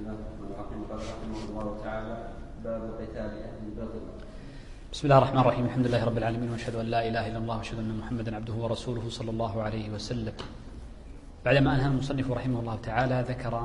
الله الرحمن الرحيم. قال رحمه الله تعالى: باب قتال أهل البغي. بسم الله الرحمن الرحيم. الحمد لله رب العالمين، واشهد ان لا اله الا الله واشهد ان محمدا عبده ورسوله صلى الله عليه وسلم. بعدما انهى المصنف رحمه الله تعالى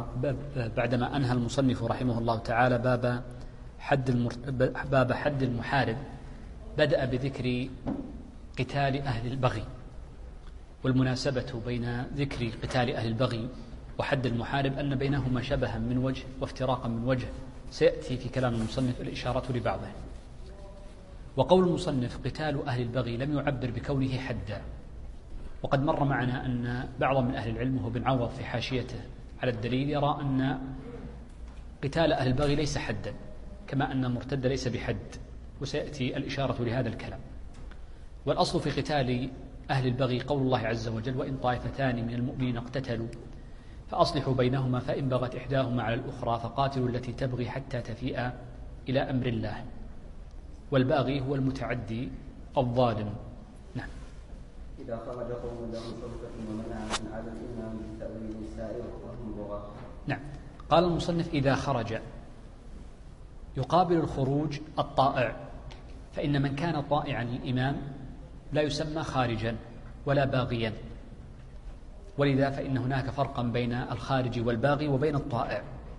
باب حد المحارب، بدأ بذكر قتال أهل البغي، والمناسبة بين ذكر قتال أهل البغي وحد المحارب أن بينهما شبها من وجه وافتراقا من وجه، سيأتي في كلام المصنف الإشارة لبعضه. وقول المصنف قتال أهل البغي لم يعبر بكونه حدا، وقد مر معنا أن بعض من أهل العلم وهو بن عوض في حاشيته على الدليل يرى أن قتال أهل البغي ليس حدا، كما أن المرتد ليس بحد، وسيأتي الإشارة لهذا الكلام. والأصل في قتال أهل البغي قول الله عز وجل: وإن طائفتان من المؤمنين اقتتلوا فأصلحوا بينهما فإن بغت إحداهما على الأخرى فقاتلوا التي تبغي حتى تفيء إلى أمر الله. والباغي هو المتعدي الظالم. نعم. إذا خرج قوم لهم شوكة ومنعة على الإمام بتأويل سائر وهم بغاة. نعم. قال المصنف: إذا خرج، يقابل الخروج الطائع، فإن من كان طائعا للإمام لا يسمى خارجا ولا باغيا، ولذا فإن هناك فرقا بين الخارج والباغي وبين الطائع.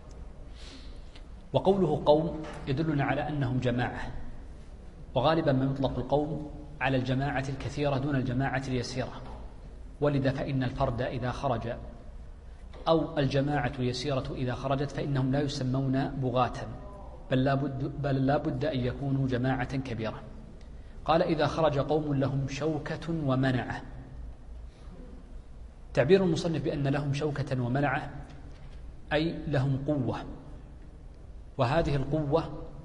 وقوله قوم يدلنا على أنهم جماعة، وغالبا ما يطلق القوم على الجماعة الكثيرة دون الجماعة اليسيرة، ولذا فإن الفرد إذا خرج أو الجماعة اليسيرة إذا خرجت فإنهم لا يسمون بغاة، بل لا بد أن يكونوا جماعة كبيرة. قال: إذا خرج قوم لهم شوكة ومنعة. تعبير المصنف بأن لهم شوكة ومنعة أي لهم قوة، وهذه القوة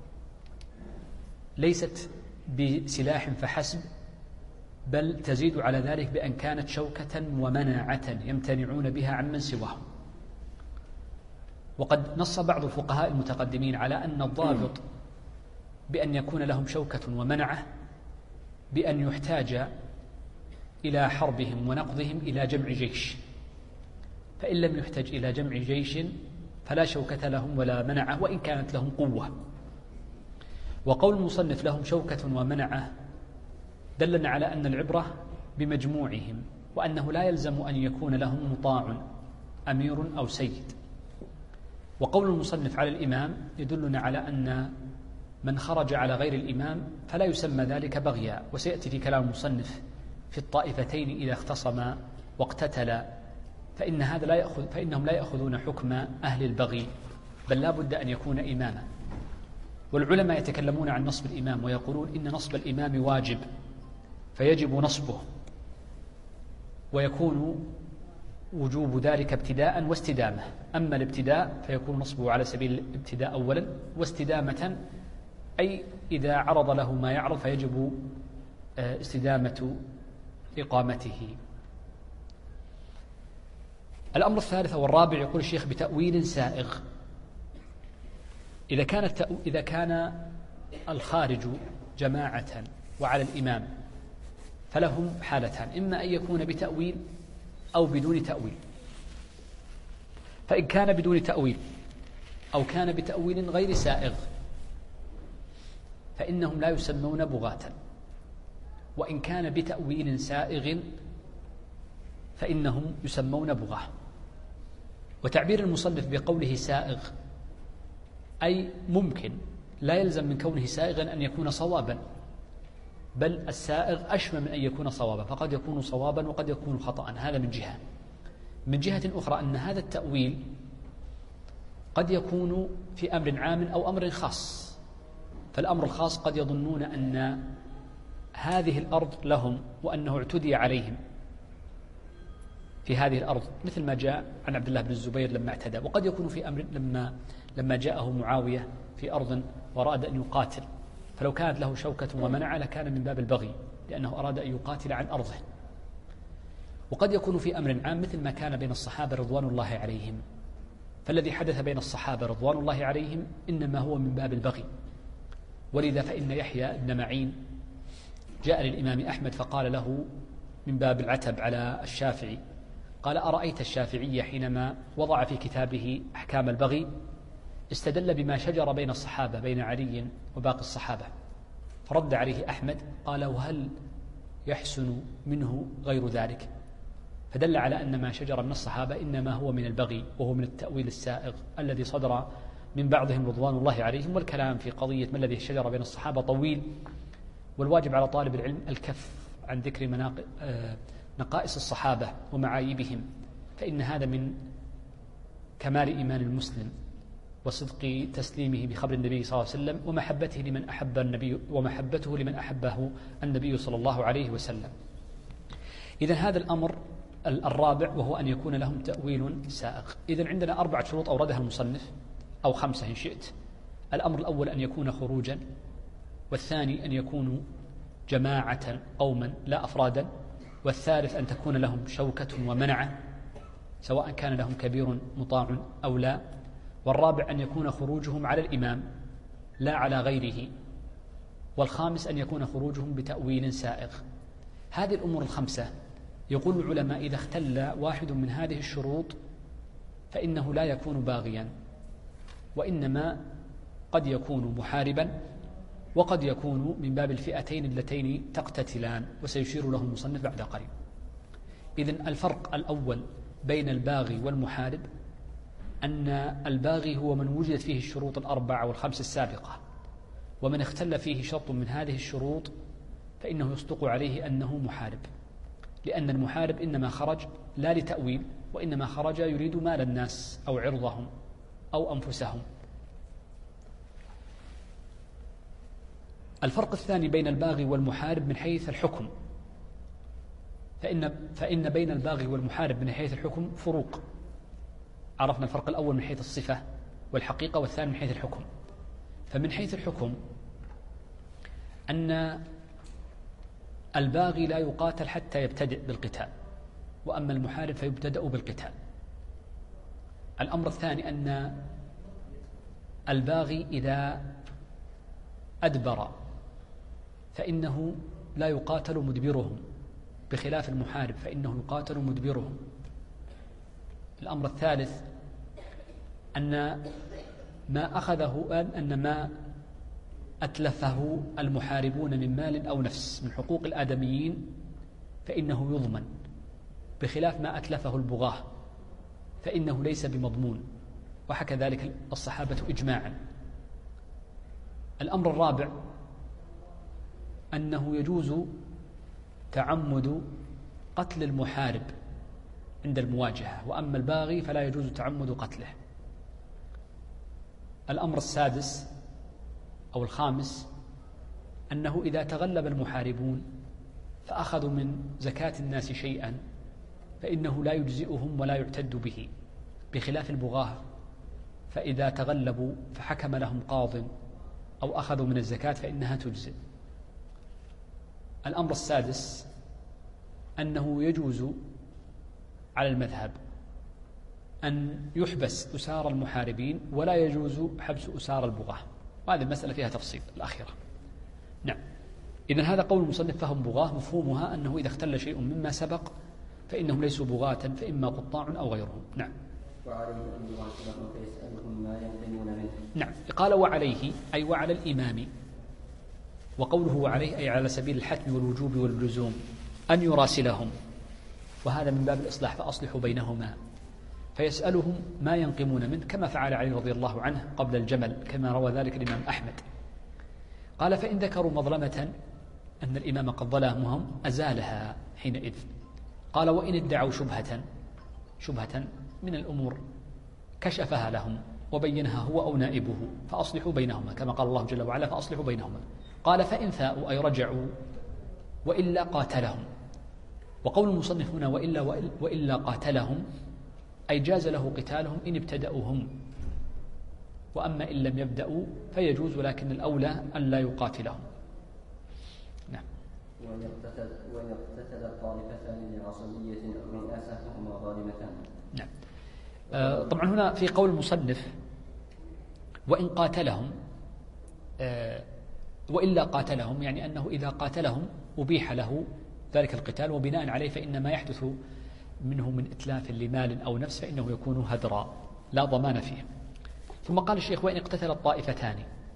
ليست بسلاح فحسب، بل تزيد على ذلك بأن كانت شوكة ومناعة يمتنعون بها عمن سواهم. وقد نص بعض الفقهاء المتقدمين على أن الضابط بأن يكون لهم شوكة ومنعة بأن يحتاج إلى حربهم ونقضهم إلى جمع جيش، فإن لم يحتج إلى جمع جيش فلا شوكة لهم ولا منعة وإن كانت لهم قوة. وقول المصنف لهم شوكة ومنعة دلنا على أن العبرة بمجموعهم، وأنه لا يلزم أن يكون لهم مطاع أمير أو سيد. وقول المصنف على الإمام يدلنا على أن من خرج على غير الإمام فلا يسمى ذلك بغيا، وسيأتي في كلام المصنف في الطائفتين إذا اختصما واقتتلا فإنهم لا يأخذون حكم أهل البغي، بل لا بد أن يكون إماما. والعلماء يتكلمون عن نصب الإمام ويقولون إن نصب الإمام واجب فيجب نصبه، ويكون وجوب ذلك ابتداء واستدامة. أما الابتداء فيكون نصبه على سبيل الابتداء أولا، واستدامة أي إذا عرض له ما يعرض فيجب استدامة إقامته. الأمر الثالث والرابع يقول الشيخ بتأويل سائغ. إذا كان الخارج جماعة وعلى الإمام فلهم حالتان: إما أن يكون بتأويل أو بدون تأويل. فإن كان بدون تأويل أو كان بتأويل غير سائغ فإنهم لا يسمون بغاة، وإن كان بتأويل سائغ فإنهم يسمون بغاة. وتعبير المصنف بقوله سائغ أي ممكن، لا يلزم من كونه سائغا أن يكون صوابا، بل السائغ أشمل من أن يكون صوابا، فقد يكون صوابا وقد يكون خطأ. هذا من جهة. من جهة أخرى أن هذا التأويل قد يكون في أمر عام أو أمر خاص، فالأمر الخاص قد يظنون أن هذه الأرض لهم وأنه اعتدي عليهم في هذه الأرض، مثل ما جاء عن عبد الله بن الزبير لما اعتدى. وقد يكون في أمر لما جاءه معاوية في أرض وأراد أن يقاتل، فلو كانت له شوكة ومنع لكان من باب البغي لأنه أراد أن يقاتل عن أرضه. وقد يكون في أمر عام مثل ما كان بين الصحابة رضوان الله عليهم، فالذي حدث بين الصحابة رضوان الله عليهم إنما هو من باب البغي. ولذا فإن يحيى بن معين جاء للإمام أحمد فقال له من باب العتب على الشافعي، قال: أرأيت الشافعي حينما وضع في كتابه أحكام البغي استدل بما شجر بين الصحابة بين علي وباقي الصحابة، فرد عليه أحمد قال: وهل يحسن منه غير ذلك؟ فدل على أن ما شجر من الصحابة إنما هو من البغي، وهو من التأويل السائغ الذي صدر من بعضهم رضوان الله عليهم. والكلام في قضية ما الذي شجر بين الصحابة طويل، والواجب على طالب العلم الكف عن ذكر نقائص الصحابة ومعايبهم، فإن هذا من كمال إيمان المسلم وصدق تسليمه بخبر النبي صلى الله عليه وسلم ومحبته لمن أحب النبي ومحبته لمن أحبه النبي صلى الله عليه وسلم. إذن هذا الأمر الرابع، وهو أن يكون لهم تأويل سائغ. إذن عندنا 4 شروط أوردها المصنف، أو 5 إن شئت. الأمر الأول أن يكون خروجا، والثاني أن يكونوا جماعة قوما لا أفرادا، والثالث أن تكون لهم شوكة ومنعة سواء كان لهم كبير مطاع أو لا، والرابع أن يكون خروجهم على الإمام لا على غيره، والخامس أن يكون خروجهم بتأويل سائغ. هذه الأمور ال5 يقول العلماء إذا اختل واحد من هذه الشروط فإنه لا يكون باغيا، وإنما قد يكون محاربا، وقد يكون من باب الفئتين اللتين تقتتلان، وسيشير له المصنف بعد قليل. إذن الفرق الأول بين الباغي والمحارب أن الباغي هو من وجدت فيه الشروط 4 و5 السابقة، ومن اختل فيه شرط من هذه الشروط فإنه يصدق عليه أنه محارب، لأن المحارب إنما خرج لا لتأويل، وإنما خرج يريد مال الناس أو عرضهم أو أنفسهم. الفرق الثاني بين الباغي والمحارب من حيث الحكم، فإن بين الباغي والمحارب من حيث الحكم فروق. عرفنا الفرق الأول من حيث الصفة والحقيقة، والثاني من حيث الحكم. فمن حيث الحكم أن الباغي لا يقاتل حتى يبتدئ بالقتال، وأما المحارب فيبتدأ بالقتال. الأمر الثاني أن الباغي إذا أدبر فإنه لا يقاتل مدبرهم، بخلاف المحارب فإنه يقاتل مدبرهم. الأمر الثالث أن ما أتلفه المحاربون من مال أو نفس من حقوق الآدميين فإنه يضمن، بخلاف ما أتلفه البغاة فإنه ليس بمضمون، وحكى ذلك الصحابة إجماعا. الأمر الرابع أنه يجوز تعمد قتل المحارب عند المواجهة، وأما الباغي فلا يجوز تعمد قتله. الأمر السادس أو الخامس أنه إذا تغلب المحاربون فأخذوا من زكاة الناس شيئا فإنه لا يجزئهم ولا يعتد به، بخلاف البغاة فإذا تغلبوا فحكم لهم قاض أو أخذوا من الزكاة فإنها تجزئ. الأمر السادس أنه يجوز على المذهب أن يحبس أسار المحاربين ولا يجوز حبس أسار البغاة، وهذه المسألة فيها تفصيل الأخيرة. نعم. إذن هذا قول المصنف فهم بغاة، مفهومها أنه إذا اختل شيء مما سبق فإنهم ليسوا بغاة، فإما قطاع أو غيرهم. نعم. وعليه أن يواصلهم فيسألهم ما ينقمون منه. نعم. قال وعليه أي وعلى الإمام، وقوله وعليه أي على سبيل الحتم والوجوب واللزوم أن يراسلهم، وهذا من باب الإصلاح، فأصلحوا بينهما، فيسألهم ما ينقمون منه، كما فعل علي رضي الله عنه قبل الجمل، كما روى ذلك الإمام أحمد. قال فإن ذكروا مظلمة أن الإمام قد ظلمهم أزالها حينئذ. قال وإن ادعوا شبهة من الأمور كشفها لهم وبينها هو أو نائبه فأصلحوا بينهما، كما قال الله جل وعلا فأصلحوا بينهما. قال فإن فاءوا أي رجعوا وإلا قاتلهم. وقول المصنف هنا وإلا قاتلهم أي جاز له قتالهم إن ابتدأوهم، وأما إن لم يبدأوا فيجوز، لكن الأولى أن لا يقاتلهم. نعم. ويقتتل الطائفتان لعصبية أو رئاسة فهما ظالمتان. نعم. طبعا هنا في قول المصنف وإن قاتلهم وإلا قاتلهم، يعني أنه إذا قاتلهم أبيح له ذلك القتال، وبناء عليه فإن ما يحدث منه من إتلاف لمال أو نفس فإنه يكون هدرا لا ضمان فيه. ثم قال الشيخ: وإن اقتتل الطائفتان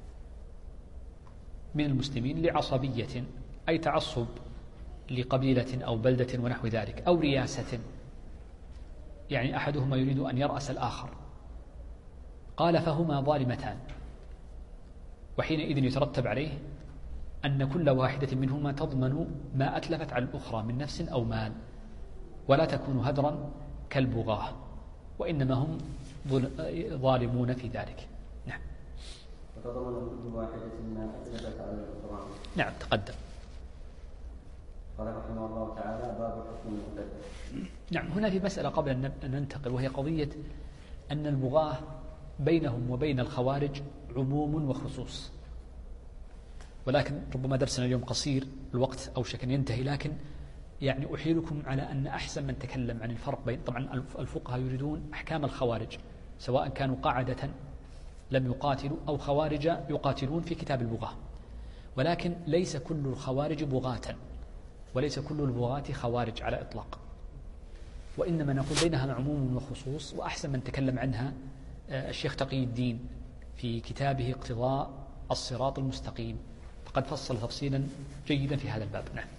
من المسلمين لعصبية، أي تعصب لقبيلة أو بلدة ونحو ذلك، أو رياسة، يعني أحدهما يريد أن يرأس الآخر، قال: فهما ظالمتان، وحينئذ يترتب عليه أن كل واحدة منهما تضمن ما أتلفت على الأخرى من نفس أو مال، ولا تكون هدرا كالبغاة، وإنما هم ظالمون في ذلك. نعم. وتضمن كل واحدة ما أتلفت على الأخرى. نعم، تقدم. قال رحمه الله تعالى: باب حكم المرتد. نعم، هنا في مسألة قبل أن ننتقل، وهي قضية أن البغاة بينهم وبين الخوارج عموم وخصوص، ولكن ربما درسنا اليوم قصير الوقت أوشك أن ينتهي، لكن يعني أحيلكم على أن أحسن من تكلم عن الفرق بين، طبعا الفقهاء يريدون أحكام الخوارج، سواء كانوا قاعدة لم يقاتلوا أو خوارج يقاتلون في كتاب البغاة، ولكن ليس كل الخوارج بغاة، وليس كل البغاة خوارج على إطلاق، وإنما نقول بينها عموم وخصوص، وأحسن من تكلم عنها الشيخ تقي الدين في كتابه اقتضاء الصراط المستقيم، فقد فصل تفصيلا جيدا في هذا الباب. نعم.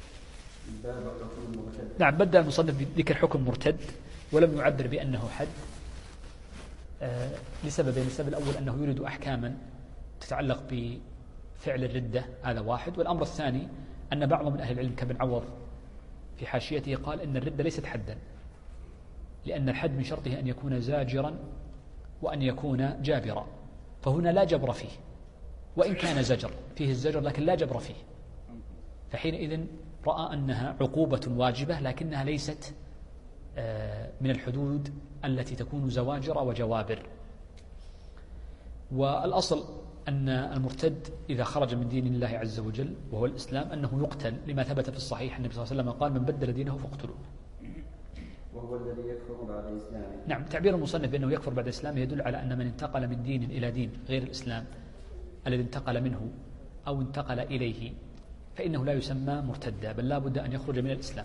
نعم، بدأ المصنف بذكر حكم مرتد، ولم يعبر بأنه حد لسببين: السبب الأول أنه يريد أحكاما تتعلق بفعل الردة، هذا واحد، والأمر الثاني أن بعض من أهل العلم كابن عوض في حاشيته قال إن الردة ليست حدا، لأن الحد من شرطه أن يكون زاجرا وأن يكون جابرا، فهنا لا جبر فيه، وإن كان زجر فيه الزجر لكن لا جبر فيه، فحينئذ رأى أنها عقوبة واجبة لكنها ليست من الحدود التي تكون زواجر وجوابر. والأصل أن المرتد إذا خرج من دين الله عز وجل وهو الإسلام أنه يقتل، لما ثبت في الصحيح النبي صلى الله عليه وسلم قال: من بدل دينه فاقتلوه. وهو الذي يكفر بعد إسلامه. نعم، تعبير المصنف بأنه يكفر بعد إسلامه يدل على أن من انتقل من دين إلى دين غير الإسلام الذي انتقل منه أو انتقل إليه فإنه لا يسمى مرتدا، بل لا بد أن يخرج من الإسلام.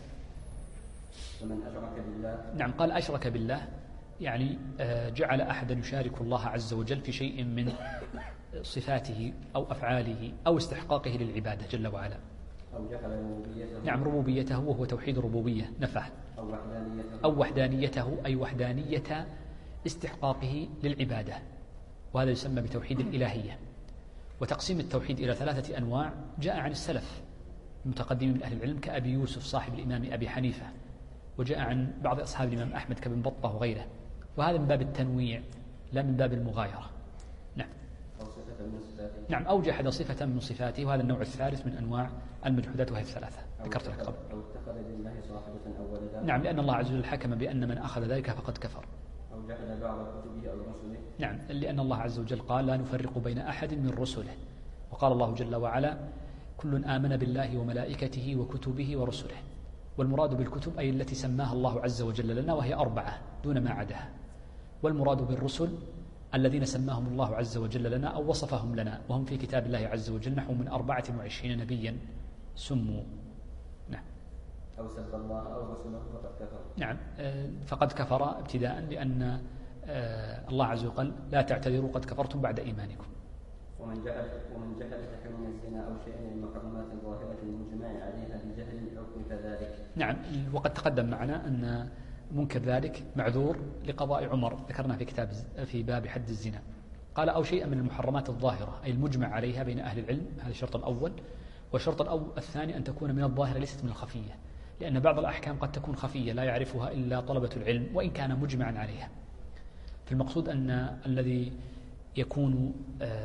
ومن أشرك بالله. نعم، قال: أشرك بالله، يعني جعل أحدا يشارك الله عز وجل في شيء من صفاته أو أفعاله أو استحقاقه للعبادة جل وعلا. أو جحد ربوبيته. نعم، ربوبيته وهو توحيد الربوبية نفاه. أو وحدانيته أي وحدانية استحقاقه للعبادة، وهذا يسمى بتوحيد الإلهية. وتقسيم التوحيد إلى 3 أنواع جاء عن السلف المتقدمين من أهل العلم كأبي يوسف صاحب الإمام أبي حنيفة، وجاء عن بعض أصحاب الإمام أحمد كابن بطة وغيره، وهذا من باب التنويع لا من باب المغايرة. نعم. نعم، أو جحد صفة من صفاته، وهذا النوع الثالث من أنواع المجحودات، وهي 3 ذكرت لك قبل. أو اتخذ لله صاحبة أو ولدا. نعم، لأن الله عز وجل حكم بأن من أخذ ذلك فقد كفر. أو جحد بعض كتبه أو رسله. نعم، لأن الله عز وجل قال: لا نفرق بين أحد من رسله، وقال الله جل وعلا: كل آمن بالله وملائكته وكتبه ورسله. والمراد بالكتب أي التي سماها الله عز وجل لنا، وهي 4 دون ما عداها. والمراد بالرسل الذين سماهم الله عز وجل لنا أو وصفهم لنا، وهم في كتاب الله عز وجل نحو من 24 نبيا سموا. نعم. أو سب الله أو رسوله فقد كفر. نعم، فقد كفر ابتداء، لأن الله عز وجل: لا تعتذروا قد كفرتم بعد إيمانكم. ومن جحد تحريم الزنا أو شيء من المحرمات الظاهرة المجمع عليها بجهل أو كذلك. نعم، وقد تقدم معنا أن منكر ذلك معذور لقضاء عمر، ذكرنا في باب حد الزنا، قال: أو شيء من المحرمات الظاهرة أي المجمع عليها بين أهل العلم، هذا الشرط الأول. والشرط الثاني أن تكون من الظاهرة ليست من الخفية، لأن بعض الأحكام قد تكون خفية لا يعرفها إلا طلبة العلم وإن كان مجمعا عليها. فالمقصود أن الذي يكون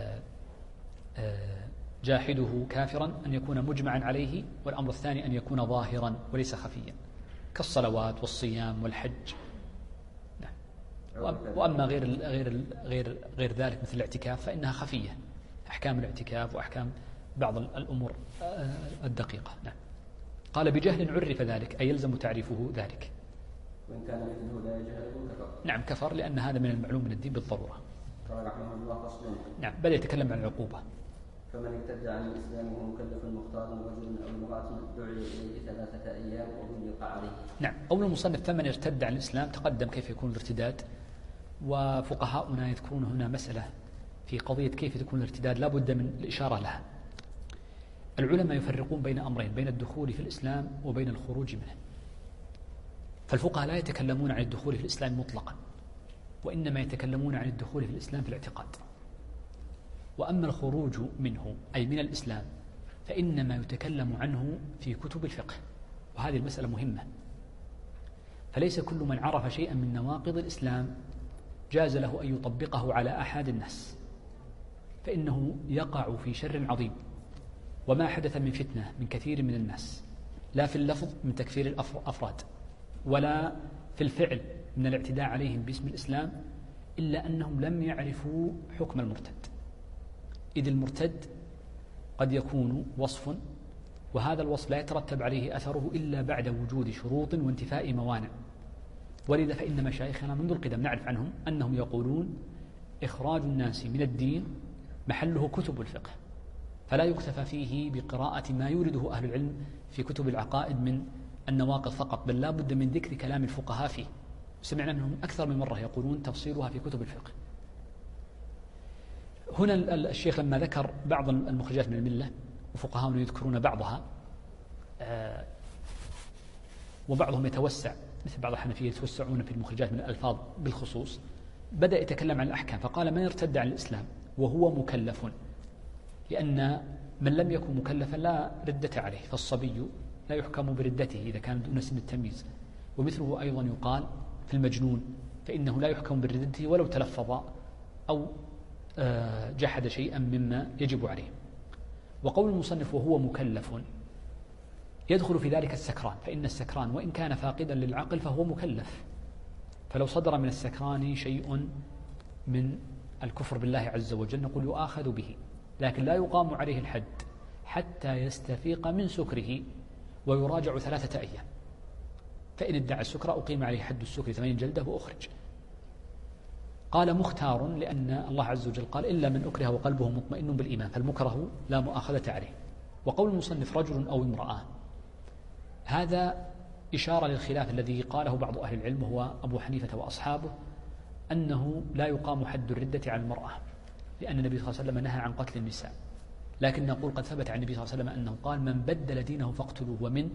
جاحده كافرا أن يكون مجمعا عليه، والأمر الثاني أن يكون ظاهرا وليس خفيا، كالصلوات والصيام والحج. نعم. وأما غير ذلك مثل الاعتكاف فإنها خفية، أحكام الاعتكاف وأحكام بعض الأمور الدقيقة. نعم. قال: بجهل عرف ذلك أي يلزم تعريفه ذلك. وإن كان مثله لا يجهله كفر. نعم، كفر، لأن هذا من المعلوم من الدين بالضرورة. قال رحمه الله: فصل. نعم، بدأ يتكلم عن العقوبة. فمن ارتد عن الإسلام وهو مكلف مختار رجل أو امرأة دعي إليه 3 أيام وضيق عليه. نعم، أول المصنف: فمن ارتد عن الإسلام، تقدم كيف يكون الارتداد، وفقهاؤنا يذكرون هنا مسألة في قضية كيف تكون الارتداد لا بد من الإشارة لها. العلماء يفرقون بين أمرين، بين الدخول في الإسلام وبين الخروج منه. فالفقهاء لا يتكلمون عن الدخول في الإسلام مطلقا، وإنما يتكلمون عن الدخول في الإسلام في الاعتقاد. وأما الخروج منه أي من الإسلام فإنما يتكلم عنه في كتب الفقه، وهذه المسألة مهمة. فليس كل من عرف شيئا من نواقض الإسلام جاز له أن يطبقه على أحد الناس، فإنه يقع في شر عظيم. وما حدث من فتنة من كثير من الناس، لا في اللفظ من تكفير الأفراد ولا في الفعل من الاعتداء عليهم باسم الإسلام، إلا أنهم لم يعرفوا حكم المرتد. إذ المرتد قد يكون وصف، وهذا الوصف لا يترتب عليه أثره إلا بعد وجود شروط وانتفاء موانع. ولذا فإن مشايخنا منذ القدم نعرف عنهم أنهم يقولون إخراج الناس من الدين محله كتب الفقه، فلا يكتفى فيه بقراءة ما يورده أهل العلم في كتب العقائد من النواقض فقط، بل لا بد من ذكر كلام الفقهاء فيه. سمعنا منهم أكثر من مرة يقولون تفصيلها في كتب الفقه. هنا الشيخ لما ذكر بعض المخرجات من الملة، وفقهاؤنا يذكرون بعضها، وبعضهم يتوسع مثل بعض الحنفية يتوسعون في المخرجات من الألفاظ بالخصوص، بدأ يتكلم عن الأحكام فقال من ارتد عن الإسلام وهو مكلف، لأن من لم يكن مكلفا لا ردة عليه، فالصبي لا يحكم بردته إذا كان دون سن التمييز. ومثله أيضا يقال في المجنون فإنه لا يحكم بردته ولو تلفظ أو جحد شيئا مما يجب عليه. وقول المصنف وهو مكلف يدخل في ذلك السكران، فإن السكران وإن كان فاقدا للعقل فهو مكلف، فلو صدر من السكران شيء من الكفر بالله عز وجل نقول يؤاخذ به، لكن لا يقام عليه الحد حتى يستفيق من سكره ويراجع 3 أيام. فإن ادعى السكر أقيم عليه حد السكر 8 جلدة وأخرج. قال مختار لأن الله عز وجل قال إلا من أكره وقلبه مطمئن بالإيمان، فالمكره لا مؤاخذة عليه. وقول المصنف رجل أو امرأة هذا إشارة للخلاف الذي قاله بعض أهل العلم وهو أبو حنيفة وأصحابه، أنه لا يقام حد الردة على المرأة، لأن النبي صلى الله عليه وسلم نهى عن قتل النساء. لكن نقول قد ثبت عن النبي صلى الله عليه وسلم أنه قال من بدل دينه فاقتلوه، ومن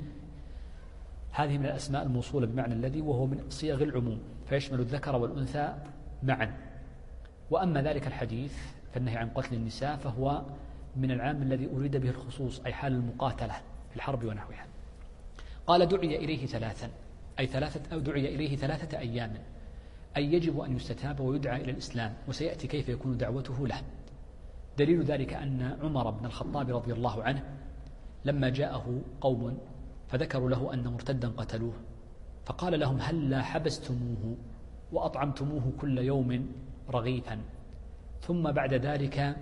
هذه من الأسماء الموصولة بمعنى الذي، وهو من صيغ العموم فيشمل الذكر والأنثى معا. وأما ذلك الحديث فالنهي عن قتل النساء فهو من العام الذي أريد به الخصوص، أي حال المقاتلة في الحرب ونحوها. قال دعي إليه 3 أي 3 أو دعي إليه 3 أيام، أي يجب أن يستتاب ويدعى إلى الإسلام، وسيأتي كيف يكون دعوته له. دليل ذلك أن عمر بن الخطاب رضي الله عنه لما جاءه قوم فذكروا له أن مرتدا قتلوه، فقال لهم هلا حبستموه وأطعمتموه كل يوم رغيفا، ثم بعد ذلك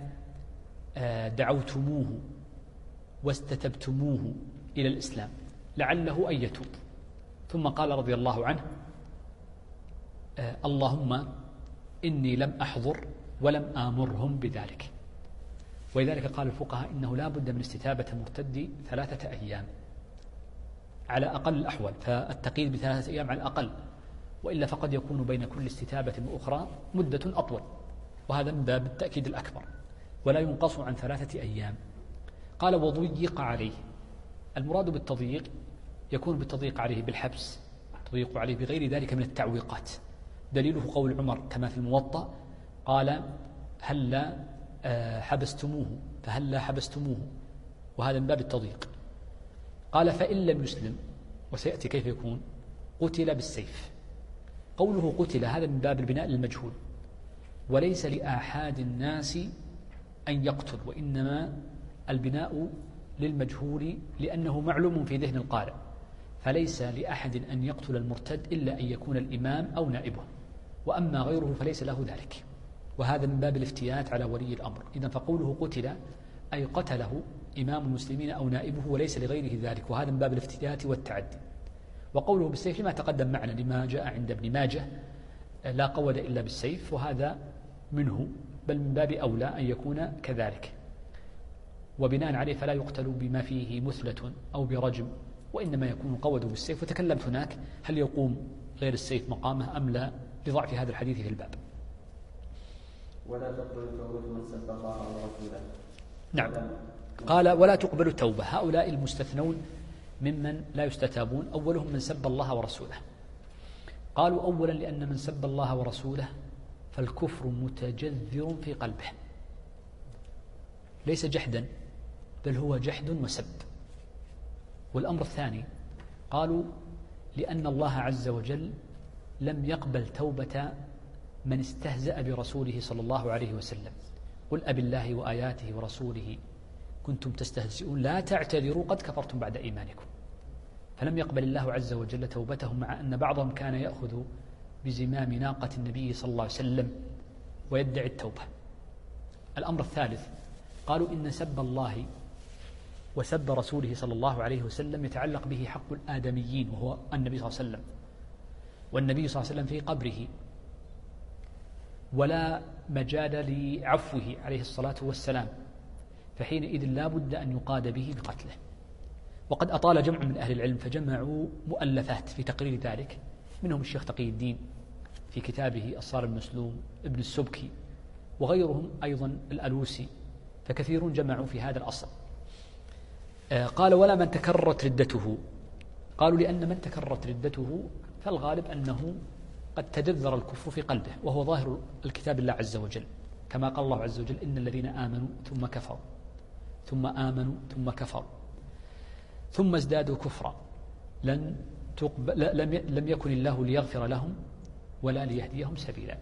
دعوتموه واستتبتموه إلى الإسلام لعله أن يتوب. ثم قال رضي الله عنه اللهم إني لم أحضر ولم آمرهم بذلك. ولذلك قال الفقهاء إنه لا بد من استتابة المرتد 3 أيام على أقل الأحوال، فالتقييد ب3 أيام على الأقل، وإلا فقد يكون بين كل استتابة وأخرى مدة أطول، وهذا من باب التأكيد الأكبر، ولا ينقص عن 3 أيام. قال وضيق عليه، المراد بالتضييق يكون بالتضييق عليه بالحبس، تضيق عليه بغير ذلك من التعويقات. دليله قول عمر كما في الموطأ قال هلا حبستموه، فهلا حبستموه، وهذا من باب التضييق. قال فإن لم يسلم، وسيأتي كيف يكون، قتل بالسيف. قوله قتل هذا من باب البناء للمجهول، وليس لآحاد الناس أن يقتل، وإنما البناء للمجهول لأنه معلوم في ذهن القارئ، فليس لأحد أن يقتل المرتد إلا أن يكون الإمام أو نائبه، وأما غيره فليس له ذلك، وهذا من باب الافتيات على ولي الأمر. إذن فقوله قتل أي قتله إمام المسلمين أو نائبه وليس لغيره ذلك، وهذا من باب الافتيات والتعدي. وقوله بالسيف لما تقدم معنا لما جاء عند ابن ماجه لا قود إلا بالسيف، وهذا منه، بل من باب أولى أن يكون كذلك. وبناء عليه فلا يقتل بما فيه مثلة أو برجم، وإنما يكون قود بالسيف. وتكلمت هناك هل يقوم غير السيف مقامه أم لا، لضعف هذا الحديث في الباب. ولا تقبل توبة من سب الله ورسوله. نعم. قال ولا تقبل التوبة. هؤلاء المستثنون ممن لا يستتابون أولهم من سب الله ورسوله. قالوا أولا لأن من سب الله ورسوله فالكفر متجذر في قلبه، ليس جحدا بل هو جحد وسب. والأمر الثاني قالوا لأن الله عز وجل لم يقبل توبة من استهزأ برسوله صلى الله عليه وسلم. قل أبالله وآياته ورسوله كنتم تستهزئون لا تعتذروا قد كفرتم بعد إيمانكم. فلم يقبل الله عز وجل توبتهم، مع أن بعضهم كان يأخذ بزمام ناقة النبي صلى الله عليه وسلم ويدعي التوبة. الأمر الثالث قالوا إن سب الله وسب رسوله صلى الله عليه وسلم يتعلق به حق الآدميين وهو النبي صلى الله عليه وسلم، والنبي صلى الله عليه وسلم في قبره ولا مجال لعفوه عليه الصلاة والسلام، فحينئذ لا بد أن يقاد به بقتله. وقد أطال جمع من أهل العلم فجمعوا مؤلفات في تقرير ذلك، منهم الشيخ تقي الدين في كتابه الصارم المسلوم، ابن السبكي، وغيرهم أيضا الألوسي، فكثيرون جمعوا في هذا الأصل. قال ولا من تكررت ردته. قالوا لأن من تكررت ردته فالغالب أنه قد تجذر الكفر في قلبه، وهو ظاهر الكتاب الله عز وجل، كما قال الله عز وجل إن الذين آمنوا ثم كفروا ثم آمنوا ثم كفروا ثم ازدادوا كفرا لم يكن الله ليغفر لهم ولا ليهديهم سبيلا.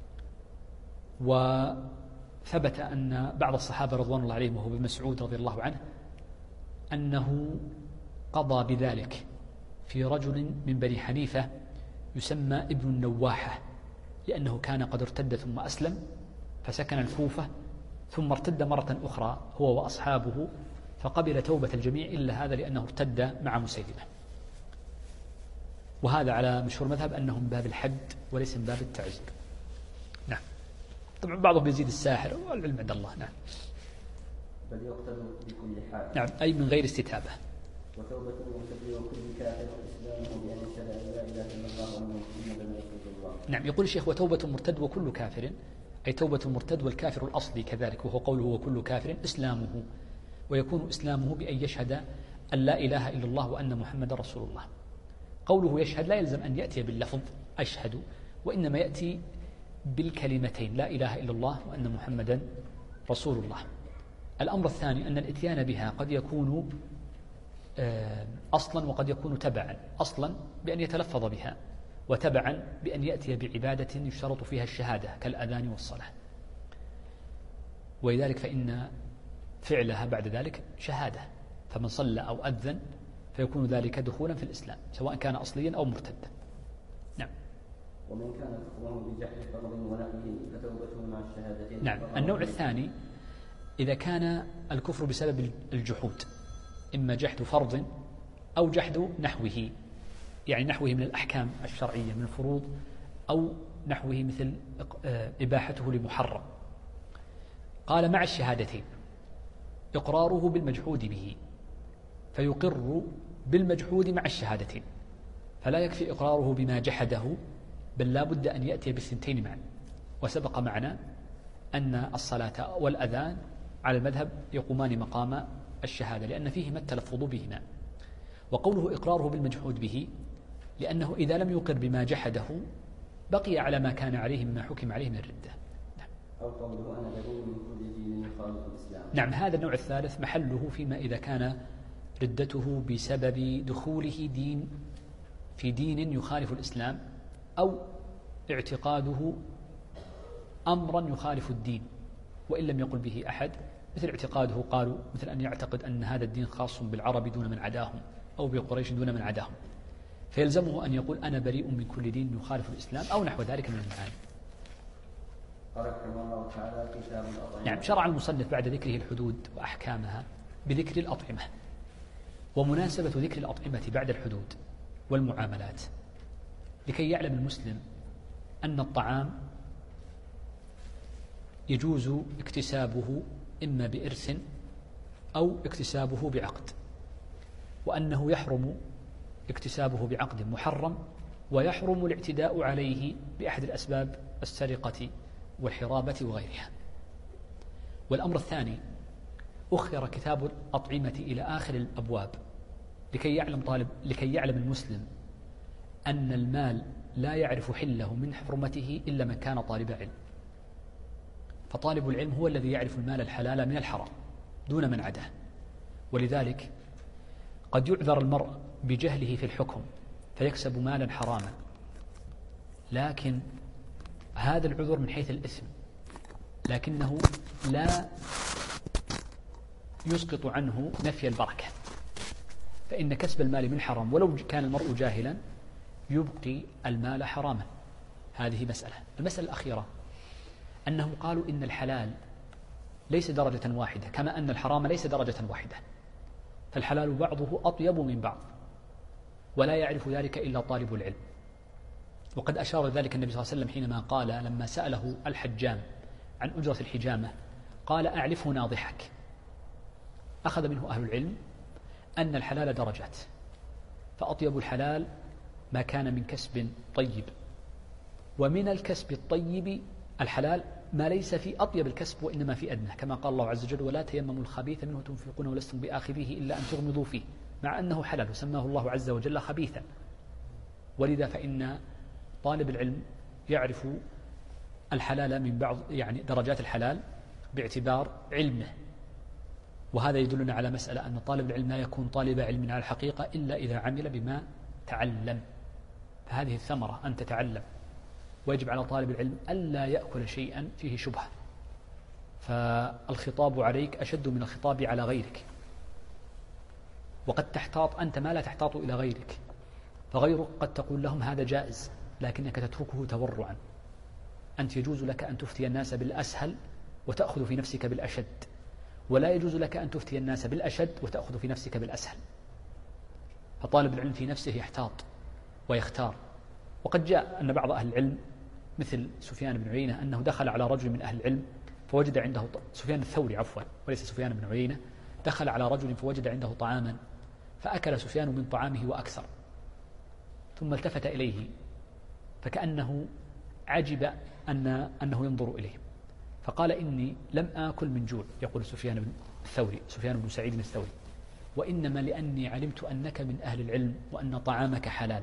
وثبت أن بعض الصحابة رضوان الله عليهم وهو ابن مسعود رضي الله عنه أنه قضى بذلك في رجل من بني حنيفة يسمى ابن النواحة، لأنه كان قد ارتد ثم أسلم فسكن الكوفة ثم ارتد مرة أخرى هو وأصحابه، فقبل توبة الجميع إلا هذا لأنه ارتد مع مسيلمة. وهذا على مشهور مذهب أنه من باب الحد وليس من باب التعزير. نعم. طبعا بعضهم يزيد الساحر والعلم عند الله. نعم. بل يقتل بكل حال. نعم، أي من غير استتابة. وتوبة المرتد وكل كافر إسلامه بأن يشهد أن لا إله إلا الله وأن محمدا رسول الله. نعم. يقول الشيخ وتوبة المرتد وكل كافر، أي توبة المرتد والكافر الأصلي كذلك، وهو قوله وكل كافر إسلامه، ويكون إسلامه بأن يشهد أن لا إله إلا الله وأن محمدا رسول الله. قوله يشهد لا يلزم أن يأتي باللفظ أشهد، وإنما يأتي بالكلمتين لا إله إلا الله وأن محمدا رسول الله. الأمر الثاني أن الإتيان بها قد يكون أصلا وقد يكون تبعا، أصلا بأن يتلفظ بها، وتبعا بأن يأتي بعبادة يشترط فيها الشهادة كالأذان والصلاة، ولذلك فإن فعلها بعد ذلك شهادة، فمن صلى أو أذن فيكون ذلك دخولا في الإسلام سواء كان أصليا أو مرتدا. نعم. ومن كان كفره بجحد فرض ونحوه فتوبته مع الشهادتين. نعم. النوع الثاني إذا كان الكفر بسبب الجحود، إما جحد فرض أو جحد نحوه، يعني نحوه من الأحكام الشرعية من الفروض، أو نحوه مثل إباحته لمحرم. قال مع الشهادتين إقراره بالمجحود به، فيقر بالمجحود مع الشهادتين، فلا يكفي إقراره بما جحده، بل لا بد أن يأتي بالثنتين معا. وسبق معنا أن الصلاة والأذان على المذهب يقومان مقام الشهادة لأن فيهما التلفظ بهما. وقوله إقراره بالمجحود به لأنه إذا لم يقر بما جحده بقي على ما كان عليه مما حكم عليه من الردة. نعم. أو قوله أنا بريء من كل دين يخالف الإسلام. نعم. هذا النوع الثالث محله فيما إذا كان ردته بسبب دخوله في دين يخالف الإسلام، أو اعتقاده أمرا يخالف الدين وإن لم يقل به أحد، مثل اعتقاده قالوا مثل أن يعتقد أن هذا الدين خاص بالعرب دون من عداهم، أو بقريش دون من عداهم، فيلزمه أن يقول أنا بريء من كل دين يخالف الإسلام أو نحو ذلك من المعاني. نعم. شرع المصنف بعد ذكره الحدود وأحكامها بذكر الأطعمة، ومناسبة ذكر الأطعمة بعد الحدود والمعاملات لكي يعلم المسلم أن الطعام يجوز اكتسابه إما بإرث أو اكتسابه بعقد، وأنه يحرم اكتسابه بعقد محرم، ويحرم الاعتداء عليه بأحد الأسباب السرقة والحرابة وغيرها. والأمر الثاني أخر كتاب الأطعمة إلى آخر الأبواب لكي يعلم المسلم أن المال لا يعرف حله من حرمته إلا من كان طالب علم. فطالب العلم هو الذي يعرف المال الحلال من الحرام دون من عداه. ولذلك قد يعذر المرء بجهله في الحكم فيكسب مالا حراما، لكن هذا العذر من حيث الإثم، لكنه لا يسقط عنه نفي البركة، فإن كسب المال من حرام ولو كان المرء جاهلا يبقي المال حراما. هذه مسألة. المسألة الأخيرة أنهم قالوا إن الحلال ليس درجة واحدة كما أن الحرام ليس درجة واحدة، فالحلال بعضه أطيب من بعض ولا يعرف ذلك إلا طالب العلم. وقد أشار ذلك النبي صلى الله عليه وسلم حينما قال لما سأله الحجام عن أجرة الحجامة قال أعلفه ناضحك. أخذ منه أهل العلم أن الحلال درجات، فأطيب الحلال ما كان من كسب طيب، ومن الكسب الطيب الحلال ما ليس في أطيب الكسب وإنما في أدنى، كما قال الله عز وجل ولا تيمموا الخبيث منه تنفقون ولستم بآخذيه إلا أن تغمضوا فيه، مع أنه حلال وسماه الله عز وجل خبيثا. ولذا فإن طالب العلم يعرف الحلال من بعض يعني درجات الحلال باعتبار علمه. وهذا يدلنا على مسألة أن طالب العلم لا يكون طالب علم على الحقيقة إلا إذا عمل بما تعلم، فهذه الثمرة أن تتعلم. ويجب على طالب العلم ألا يأكل شيئا فيه شبهة، فالخطاب عليك أشد من الخطاب على غيرك، وقد تحتاط أنت ما لا تحتاط إلى غيرك، فغيرك قد تقول لهم هذا جائز لكنك تتركه تورعا. أنت يجوز لك أن تفتي الناس بالأسهل وتأخذ في نفسك بالأشد، ولا يجوز لك أن تفتي الناس بالأشد وتأخذ في نفسك بالأسهل. فطالب العلم في نفسه يحتاط ويختار. وقد جاء أن بعض أهل العلم مثل سفيان بن عيينة أنه دخل على رجل من أهل العلم فوجد عنده سفيان الثوري عفوا وليس سفيان بن عيينة، دخل على رجل فوجد عنده طعاما فأكل سفيان من طعامه وأكثر، ثم التفت إليه فكأنه عجب أنه ينظر إليه، فقال إني لم آكل من جوع، يقول سفيان بن الثوري سفيان بن سعيد الثوري، وإنما لأني علمت أنك من أهل العلم وأن طعامك حلال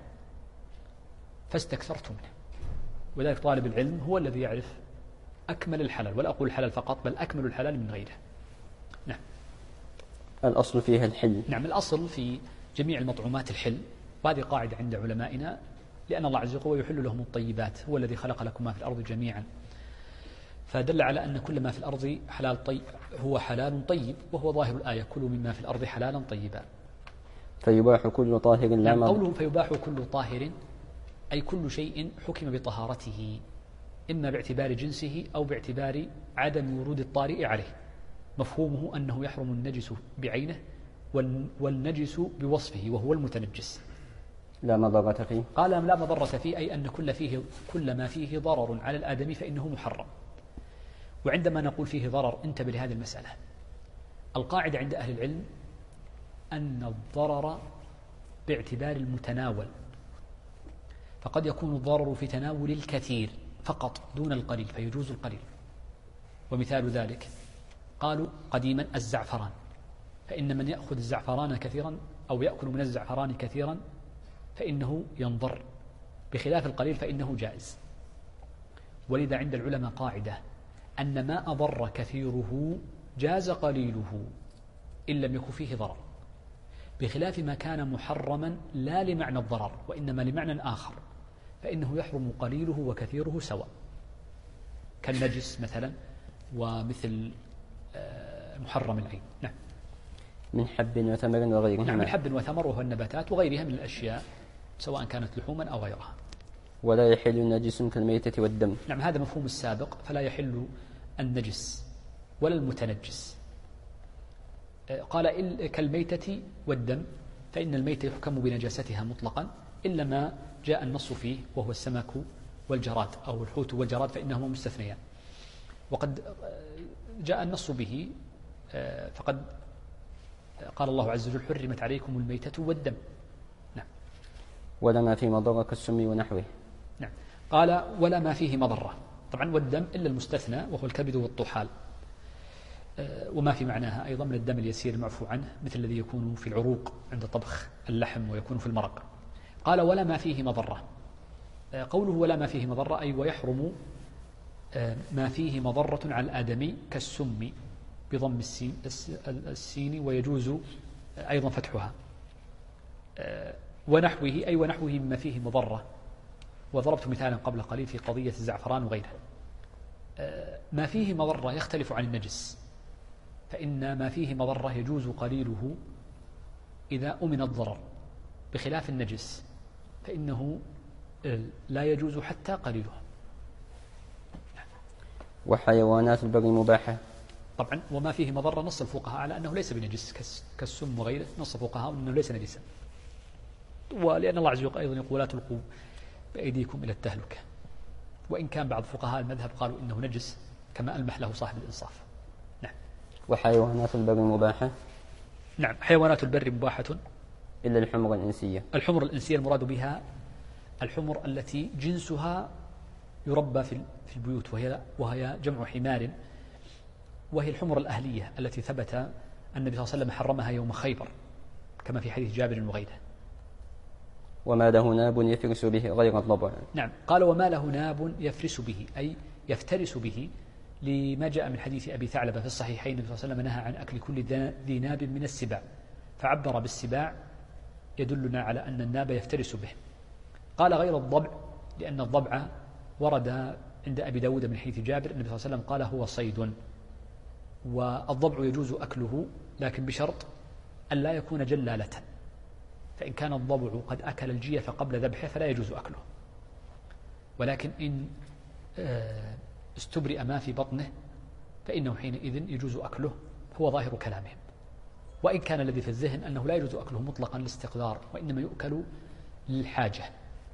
فاستكثرت منه. وذلك طالب العلم هو الذي يعرف أكمل الحلال، ولا أقول الحلال فقط بل أكمل الحلال من غيره. نعم. الأصل فيها الحل. نعم، الأصل في جميع المطعومات الحل، وهذه قاعدة عند علمائنا، لأن الله عز وجل يحل لهم الطيبات، هو الذي خلق لكم ما في الأرض جميعا، فدل على أن كل ما في الأرض حلال طيب هو حلال طيب، وهو ظاهر الآية كلوا مما في الأرض حلالا طيبا. فيباح كل طاهر لا نعم، قوله فيباح كل طاهر أي كل شيء حكم بطهارته، إما باعتبار جنسه أو باعتبار عدم ورود الطارئ عليه. مفهومه أنه يحرم النجس بعينه والنجس بوصفه وهو المتنجس. لا مضرة فيه. قال لا مضرة فيه أي أن كل ما فيه ضرر على الآدمي فإنه محرم. وعندما نقول فيه ضرر انتبه لهذه المسألة. القاعدة عند أهل العلم أن الضرر باعتبار المتناول، فقد يكون الضرر في تناول الكثير فقط دون القليل فيجوز القليل. ومثال ذلك قالوا قديما الزعفران، فإن من يأخذ الزعفران كثيرا أو يأكل من الزعفران كثيرا فإنه ينضر، بخلاف القليل فإنه جائز. ولذا عند العلماء قاعدة أن ما أضر كثيره جاز قليله إن لم يكن فيه ضرر، بخلاف ما كان محرما لا لمعنى الضرر وإنما لمعنى آخر فإنه يحرم قليله وكثيره سواء، كالنجس مثلا ومثل محرم العين. نعم. من حب وثمر وغيرها. نعم، من حب وثمر وهو النباتات وغيرها من الأشياء سواء كانت لحوما أو غيرها. ولا يحل النجس كالميتة والدم. نعم، هذا مفهوم السابق، فلا يحل النجس ولا المتنجس. قال كالميتة والدم، فإن الميتة يحكم بنجاستها مطلقا إلا ما جاء النص فيه وهو السمك والجراد أو الحوت والجراد فإنهما مستثنيان، وقد جاء النص به فقد قال الله عز وجل حرمت عليكم الميتة والدم. نعم. ولا ما فيه مضرة كالسم ونحوه. نعم. قال ولا ما فيه مضرة، طبعا والدم إلا المستثنى وهو الكبد والطحال، وما في معناها أيضا من الدم اليسير المعفو عنه مثل الذي يكون في العروق عند طبخ اللحم ويكون في المرق. قال ولا ما فيه مضرة. قوله ولا ما فيه مضرة أي ويحرم ما فيه مضرة على الآدمي كالسم بضم السين ويجوز أيضا فتحها، ونحوه أي ونحوه مما فيه مضرة. وضربت مثالا قبل قليل في قضية الزعفران وغيره. ما فيه مضرة يختلف عن النجس، فإن ما فيه مضرة يجوز قليله إذا أمن الضرر، بخلاف النجس فإنه لا يجوز حتى قليله. وحيوانات البر مباحة. طبعا وما فيه مضرة نص الفقهاء على أنه ليس بنجس كالسم وغيره، نص الفقهاء أنه ليس نجسا، ولأن الله عز وجل أيضا يقول لا تلقوا بأيديكم إلى التهلكة، وإن كان بعض فقهاء المذهب قالوا إنه نجس كما ألمح له صاحب الإنصاف. نعم. وحيوانات البر مباحة. نعم حيوانات البر مباحة إلا الحمر الإنسية. الحمر الإنسية المراد بها الحمر التي جنسها يربى في البيوت، وهي جمع حمار، وهي الحمر الأهلية التي ثبت النبي صلى الله عليه وسلم حرمها يوم خيبر كما في حديث جابر وغيره. وما له ناب يفرس به غير الضبع. نعم قال وما له ناب يفرس به أي يفترس به، لما جاء من حديث أبي ثعلبة في الصحيحين النبي صلى الله عليه وسلم نهى عن أكل كل ذي ناب من السباع، فعبر بالسباع يدلنا على أن الناب يفترس به. قال غير الضبع لأن الضبع ورد عند أبي داود من حديث جابر النبي صلى الله عليه وسلم قال هو صيد، والضبع يجوز أكله لكن بشرط أن لا يكون جلالة، فإن كان الضبع قد أكل الجيف قبل ذبحه فلا يجوز أكله، ولكن إن استبرئ ما في بطنه فإنه حينئذ يجوز أكله، هو ظاهر كلامهم. وإن كان الذي في الذهن أنه لا يجوز أكله مطلقا لاستقدار، وإنما يؤكل للحاجة،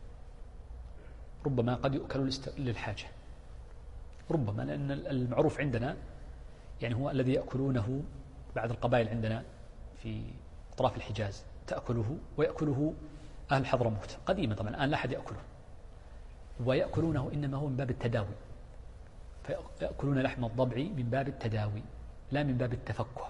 ربما قد يؤكل للحاجة ربما، لأن المعروف عندنا يعني هو الذي يأكلونه بعض القبائل عندنا في أطراف الحجاز تأكله ويأكله أهل حضرموت قديما، طبعا الآن لا أحد يأكله، ويأكلونه إنما هو من باب التداوي، فيأكلون لحم الضبع من باب التداوي لا من باب التفكه،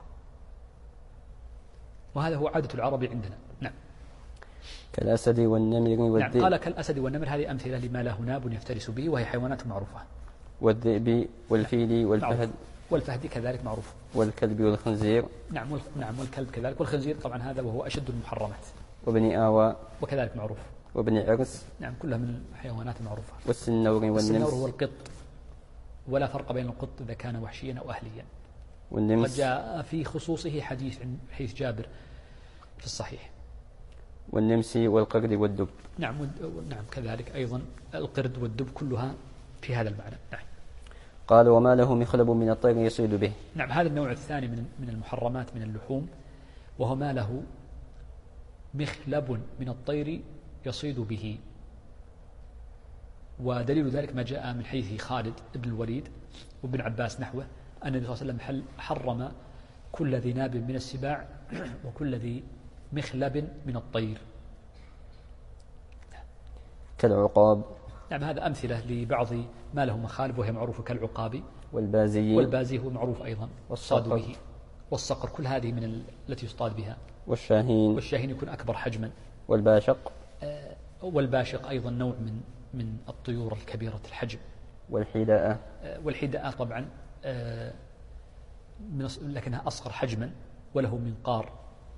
وهذا هو عادة العرب عندنا. نعم. كالأسد والنمر والذئب. نعم قال كالأسد والنمر، هذه أمثلة لما له ناب يفترس به، وهي حيوانات معروفة. والذئب والفيل والفهد. والفهد كذلك معروف. والكلب والخنزير. نعم والكلب كذلك، والخنزير طبعا هذا وهو أشد المحرمات. وابن آوى. وكذلك معروف. وابن عرس. نعم كلها من الحيوانات المعروفة. والسنور والنمس. السنور هو القط، ولا فرق بين القط إذا كان وحشيا أو أهليا. والنمس. قد جاء في خصوصه حديث جابر في الصحيح. والنمس والقرد والدب. نعم كذلك أيضا القرد والدب كلها في هذا المعنى. نعم. قال وما له مخلب من الطير يصيد به. نعم هذا النوع الثاني من المحرمات من اللحوم، وهو ما له مخلب من الطير يصيد به، ودليل ذلك ما جاء من حديث خالد بن الوليد وابن عباس نحوه أن النبي صلى الله عليه وسلم حرم كل ذي ناب من السباع وكل ذي مخلب من الطير. كالعقاب. نعم هذا أمثلة لبعض ما له مخالب وهي معروفة كالعقاب. والبازي هو معروف أيضا والصاد به. والصقر كل هذه من التي يصطاد بها. والشاهين يكون أكبر حجما. والباشق أيضا نوع من الطيور الكبيرة الحجم. والحداء طبعا لكنها أصغر حجما وله منقار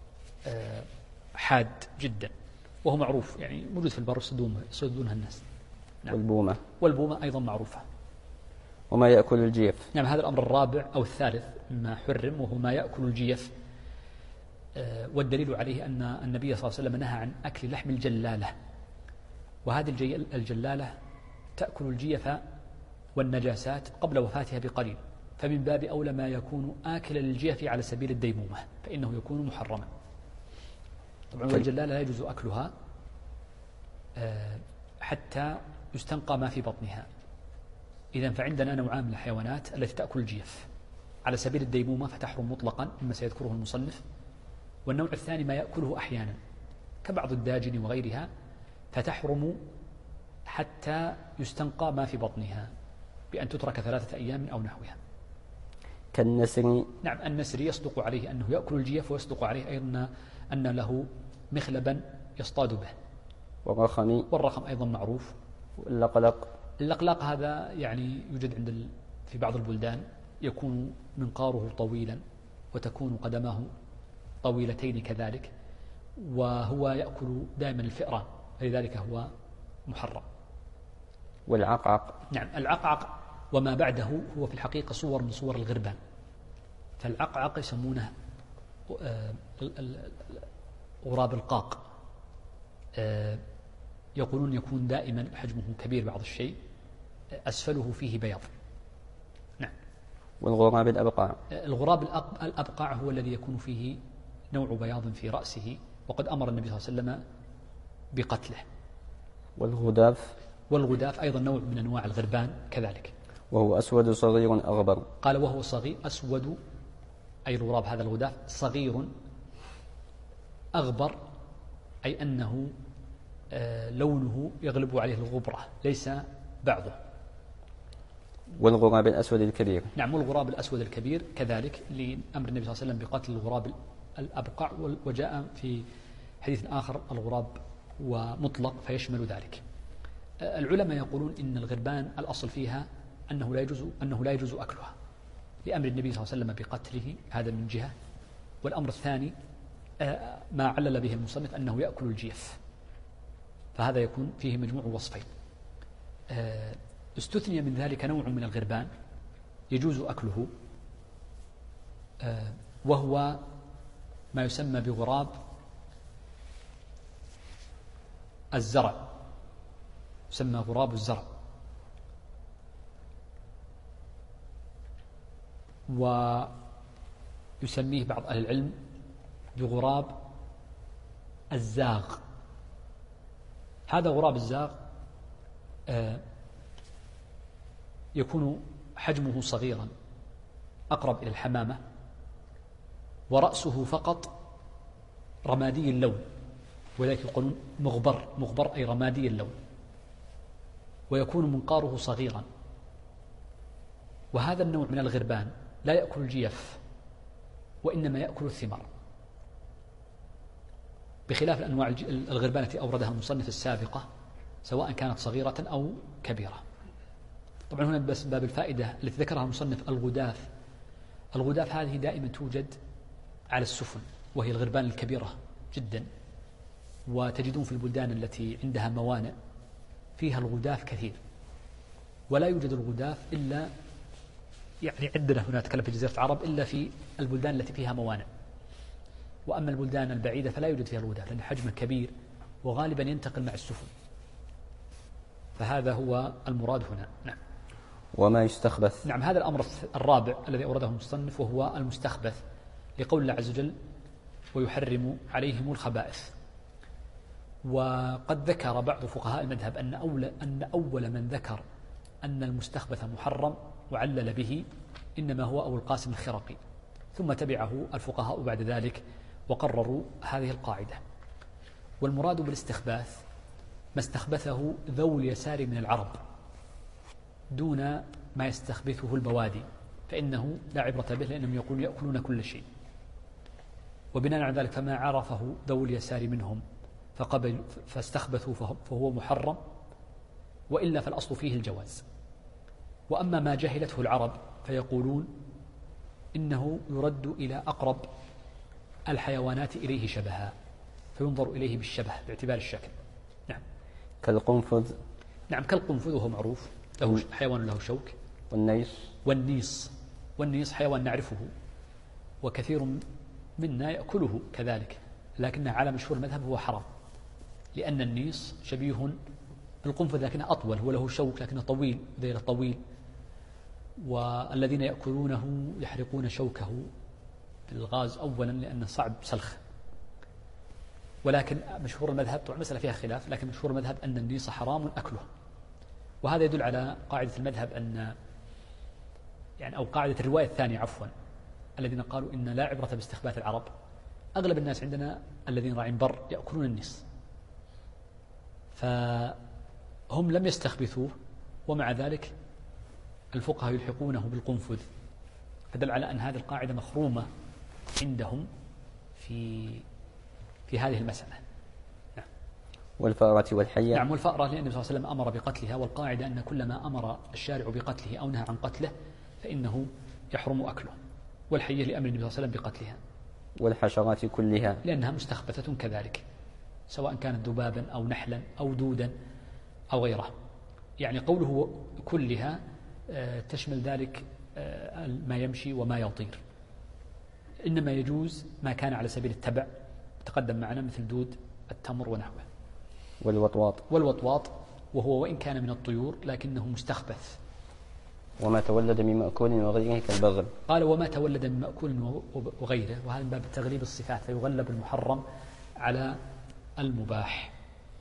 حاد جدا، وهو معروف يعني موجود في البر يصيدونها الناس. نعم. والبومة أيضا معروفة. وما يأكل الجيف. نعم هذا الأمر الرابع أو الثالث مما حرم، وهو ما يأكل الجيف، والدليل عليه أن النبي صلى الله عليه وسلم نهى عن أكل لحم الجلالة، وهذه الجلالة تأكل الجيف والنجاسات قبل وفاتها بقليل، فمن باب أولى ما يكون آكلا للجيف على سبيل الديمومة فإنه يكون محرما. طبعا والجلالة لا يجوز أكلها حتى يستنقى ما في بطنها. إذن فعندنا نوعان من الحيوانات التي تأكل الجيف على سبيل الديمومة فتحرم مطلقا مما سيذكره المصنف، والنوع الثاني ما يأكله أحيانا كبعض الداجن وغيرها فتحرم حتى يستنقى ما في بطنها. بأن تترك 3 أيام أو نحوها. كالنسر. نعم، النسر يصدق عليه أنه يأكل الجيف، ويصدق عليه أيضا أن له مخلبا يصطاد به. والرخم أيضا معروف. اللقلق هذا يعني يوجد في بعض البلدان، يكون منقاره طويلا وتكون قدماه طويلتين كذلك، وهو يأكل دائما الفئران، لذلك هو محرم. والعقعق. نعم، العقعق وما بعده هو في الحقيقة صور من صور الغربان. فالعقعق يسمونه غراب القاق، يقولون يكون دائما حجمه كبير بعض الشيء، أسفله فيه بياض. نعم. والغراب الأبقع. الغراب الأبقع هو الذي يكون فيه نوع بياض في رأسه، وقد أمر النبي صلى الله عليه وسلم بقتله. والغداف أيضا نوع من أنواع الغربان كذلك، وهو أسود صغير أغبر. قال وهو صغير أسود، أي الغراب هذا الغداف صغير أغبر، أي أنه لونه يغلب عليه الغبرة ليس بعضه. والغراب الأسود الكبير. نعم، والغراب الأسود الكبير كذلك، لأمر النبي صلى الله عليه وسلم بقتل الغراب الأبقع، وجاء في حديث آخر الغراب ومطلق فيشمل ذلك. العلماء يقولون إن الغربان الأصل فيها أنه لا يجوز أكلها، لأمر النبي صلى الله عليه وسلم بقتله، هذا من جهة. والأمر الثاني ما علل به المصنف أنه يأكل الجيف، فهذا يكون فيه مجموع وصفين. استثني من ذلك نوع من الغربان يجوز أكله، وهو ما يسمى بغراب الزرع، يسمى غراب الزرع، ويسميه بعض أهل العلم بغراب الزاغ. هذا غراب الزاغ يكون حجمه صغيرا أقرب إلى الحمامة، ورأسه فقط رمادي اللون، ولذلك يقولون مغبر أي رمادي اللون، ويكون منقاره صغيرا. وهذا النوع من الغربان لا يأكل الجيف، وإنما يأكل الثمار، بخلاف الأنواع الغربان التي أوردها المصنف السابقة، سواء كانت صغيرة أو كبيرة. طبعا هنا بس باب الفائدة التي ذكرها المصنف الغداف هذه دائما توجد على السفن، وهي الغربان الكبيرة جدا، وتجدون في البلدان التي عندها موانئ فيها الغداف كثير، ولا يوجد الغداف إلا يعني عندنا هنا نتكلم في جزيرة العرب إلا في البلدان التي فيها موانئ، وأما البلدان البعيدة فلا يوجد فيها الغداف، لأن حجمه كبير وغالبا ينتقل مع السفن. فهذا هو المراد هنا. نعم. وما يستخبث. نعم، هذا الأمر الرابع الذي أورده المصنف، وهو المستخبث، لقول الله عز وجل ويحرم عليهم الخبائث. وقد ذكر بعض فقهاء المذهب أن أول من ذكر أن المستخبث محرم وعلل به إنما هو أبو القاسم الخرقي، ثم تبعه الفقهاء بعد ذلك وقرروا هذه القاعدة. والمراد بالاستخباث ما استخبثه ذو اليسار من العرب دون ما يستخبثه البوادي، فإنه لا عبرة به، لأنهم يقولون يأكلون كل شيء. وبناء على ذلك فما عرفه ذو اليسار منهم فاستخبثوا فهو محرم، وإلا فالأصل فيه الجواز. وأما ما جهلته العرب فيقولون إنه يرد إلى أقرب الحيوانات إليه شبها، فينظر إليه بالشبه باعتبار الشكل. نعم. كالقنفذ. نعم، كالقنفذ وهو معروف، له حيوان له شوك. والنيص حيوان نعرفه وكثير منا يأكله كذلك، لكنه على مشهور المذهب هو حرام، لأن النيص شبيه بالقنفذ لكنه أطول، هو له شوك لكنه طويل ذيل طويل، والذين يأكلونه يحرقون شوكه بالغاز أولا لأنه صعب سلخ. ولكن مشهور المذهب، طبعا المسألة فيها خلاف، لكن مشهور المذهب أن النيص حرام أكله. وهذا يدل على قاعدة المذهب أن أو قاعدة الرواية الثانية عفوا، الذين قالوا إن لا عبرة باستخباث العرب. أغلب الناس عندنا الذين راعين بر يأكلون النيص، فهم لم يستخبثوه، ومع ذلك الفقهاء يلحقونه بالقنفذ، فدل على أن هذه القاعدة مخرومة عندهم في هذه المسألة. نعم. والفأرة والحية. نعم، والفأرة لأن النبي صلى الله عليه وسلم أمر بقتلها، والقاعدة أن كلما أمر الشارع بقتله أو نهى عن قتله فإنه يحرم أكله. والحية لأمر النبي صلى الله عليه وسلم بقتلها. والحشرات كلها لأنها مستخبثة كذلك، سواء كانت ذبابا أو نحلا أو دودا أو غيره. يعني قوله كلها تشمل ذلك ما يمشي وما يطير. إنما يجوز ما كان على سبيل التبع تقدم معنا مثل دود التمر ونحوه. والوطواط وهو وإن كان من الطيور لكنه مستخبث. وما تولد من مأكول وغيره كالبغل. قال وما تولد من مأكول وغيره، وهذا من باب تغليب الصفات، فيغلب المحرم على المباح.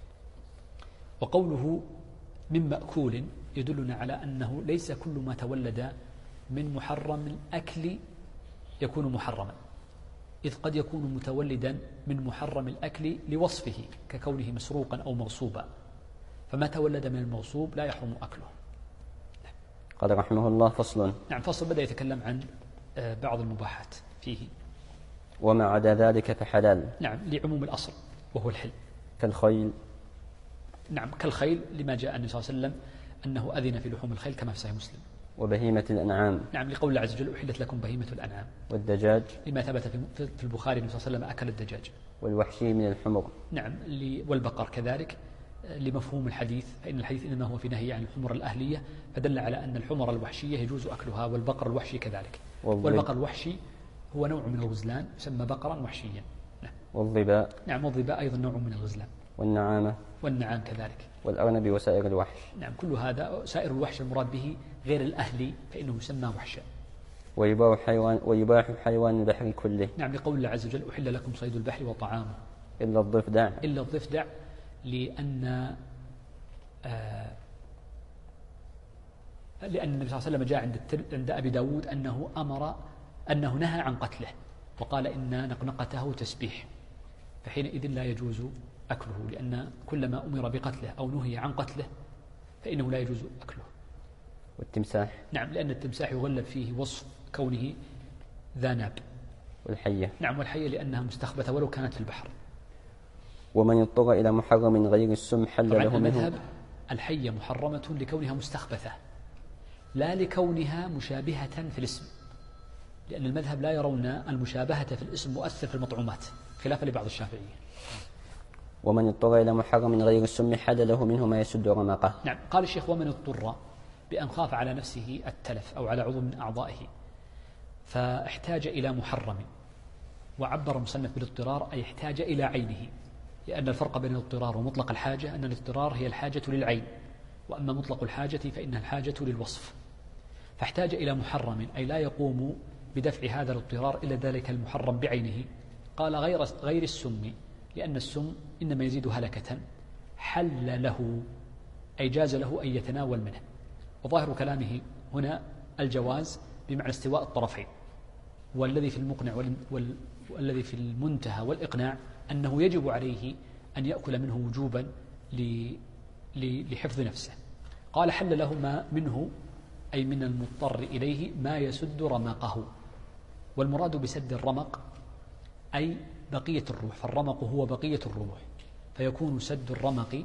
وقوله من مأكول يدلنا على أنه ليس كل ما تولد من محرم الأكل يكون محرما، إذ قد يكون متولدا من محرم الأكل لوصفه ككونه مسروقا أو مغصوبا، فما تولد من المغصوب لا يحرم أكله. قال رحمه الله فصل. نعم، فصل بدأ يتكلم عن بعض المباحات فيه. وما عدا ذلك فحلال. نعم، لعموم الأصل وهو الحل. كالخيل. نعم، كالخيل لما جاء النبي صلى الله عليه وسلم أنه أذن في لحوم الخيل كما في صحيح مسلم. وبهيمة الأنعام. نعم، لقول الله عز وجل أحلت لكم بهيمة الأنعام. والدجاج. لما ثبت في البخاري النبي صلى الله عليه وسلم أكل الدجاج. والوحشي من الحمر. نعم، والبقر كذلك لمفهوم الحديث، فإن الحديث إنما هو في نهي عن الحمر الأهلية، فدل على أن الحمر الوحشية يجوز أكلها، والبقر الوحشي كذلك. والبقر الوحشي هو نوع من الغزلان يسمى بقرا وحشيا. نعم. والظباء. نعم، والظباء أيضا نوع من الغزلان. والنعامة. والنعام كذلك. والأرنب وسائر الوحش. نعم، كل هذا سائر الوحش المراد به غير الأهلي فإنه يسمى وحشا. ويباح حيوان البحر كله. نعم، لقول الله عز وجل أحل لكم صيد البحر وطعامه. إلا الضفدع. إلا الضفدع لأن النبي صلى الله عليه وسلم جاء عند أبي داود أنه نهى عن قتله، وقال إن نقنقته تسبيح، فحينئذ لا يجوز أكله، لأن كلما أمر بقتله أو نهي عن قتله فإنه لا يجوز أكله. والتمساح. نعم، لأن التمساح يغلب فيه وصف كونه ذا ناب. والحية. نعم، والحية لأنها مستخبثة ولو كانت في البحر. ومن اضطر إلى محرم غير السم حل له المذهب الحية محرمة لكونها مستخبثة، لا لكونها مشابهة في الاسم، لأن المذهب لا يرون المشابهة في الاسم مؤثر في المطعومات خلافا لبعض الشافعية. ومن اضطر إلى محرم غير السم حل له منه ما يسد رمقه. نعم، قال الشيخ ومن اضطر بأن خاف على نفسه التلف أو على عضو من أعضائه فاحتاج إلى محرم، وعبر المصنف بالاضطرار أي احتاج إلى عينه، لأن الفرق بين الاضطرار ومطلق الحاجة أن الاضطرار هي الحاجة للعين، وأما مطلق الحاجة فإنها الحاجة للوصف. فاحتاج إلى محرم أي لا يقوم بدفع هذا الاضطرار إلى ذلك المحرم بعينه. قال غير السم، لأن السم إنما يزيد هلكة. حل له أي جاز له أن يتناول منه، وظاهر كلامه هنا الجواز بمعنى استواء الطرفين، والذي في المقنع والذي في المنتهى والإقناع أنه يجب عليه أن يأكل منه وجوبا لحفظ نفسه. قال حل له ما منه أي من المضطر إليه ما يسد رمقه، والمراد بسد الرمق أي بقية الروح، فالرمق هو بقية الروح، فيكون سد الرمق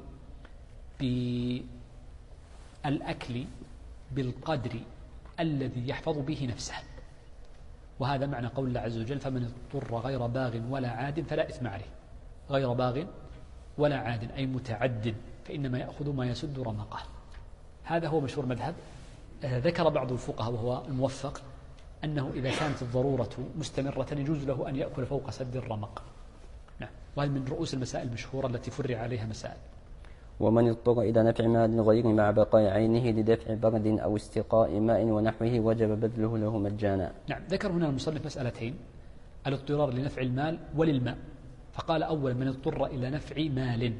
بالأكل بالقدر الذي يحفظ به نفسه. وهذا معنى قول الله عز وجل فمن اضطر غير باغ ولا عاد فلا إثم عليه. غير باغ ولا عاد أي متعد، فإنما يأخذ ما يسد رمقه. هذا هو مشهور مذهب. ذكر بعض الفقهاء وهو الموفق أنه إذا كانت الضرورة مستمرة يجوز له أن يأكل فوق سد الرمق. نعم، وهذا من رؤوس المسائل المشهورة التي فرع عليها مسائل. ومن اضطر إلى نفع مال غير مع بقاء عينه لدفع برد أو استقاء ماء ونحوه وجب بذله له مجانا. نعم، ذكر هنا المصنف مسألتين: الاضطرار لنفع المال وللماء. فقال أولا من اضطر إلى نفع مال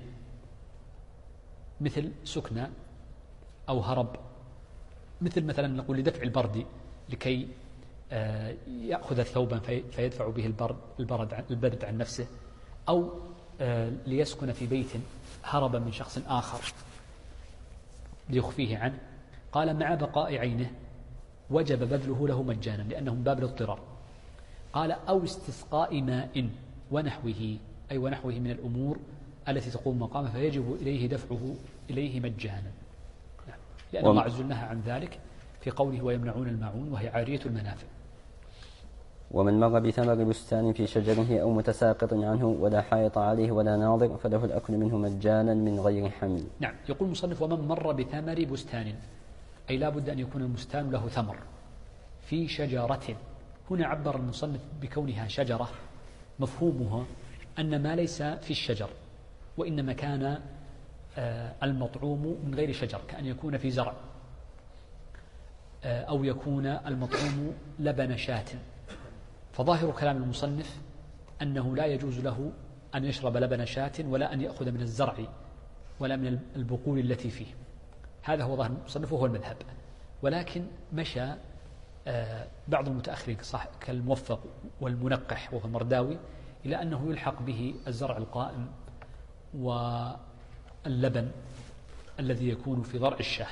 مثل سكنى أو هرب، مثل مثلا نقول لدفع البرد لكي يأخذ ثوبا فيدفع به البرد عن نفسه، أو ليسكن في بيت هربا من شخص آخر ليخفيه عنه. قال مع بقاء عينه وجب بذله له مجانا لأنه من باب الاضطرار. قال أو استسقاء ماء ونحوه، أي ونحوه من الأمور التي تقوم مقامه فيجب إليه دفعه إليه مجانا، لأن الله عز وجل نهى عن ذلك في قوله ويمنعون الماعون وهي عارية المنافع. ومن مر بثمر بستان في شجره أو متساقط عنه ولا حائط عليه ولا ناظر فله الأكل منه مجانا من غير حمل. نعم، يقول المصنف ومن مر بثمر بستان، أي لا بد أن يكون البستان له ثمر في شجرة. هنا عبر المصنف بكونها شجرة مفهومها أن ما ليس في الشجر، وإنما كان المطعوم من غير شجر، كأن يكون في زرع، أو يكون المطعوم لبن شاة. فظاهر كلام المصنف أنه لا يجوز له أن يشرب لبن شاة ولا أن يأخذ من الزرع ولا من البقول التي فيه. هذا هو ظاهر المصنف وهو المذهب. ولكن مشى بعض المتأخرين كالموفق والمنقح وهو المرداوي إلى أنه يلحق به الزرع القائم واللبن الذي يكون في ضرع الشاه.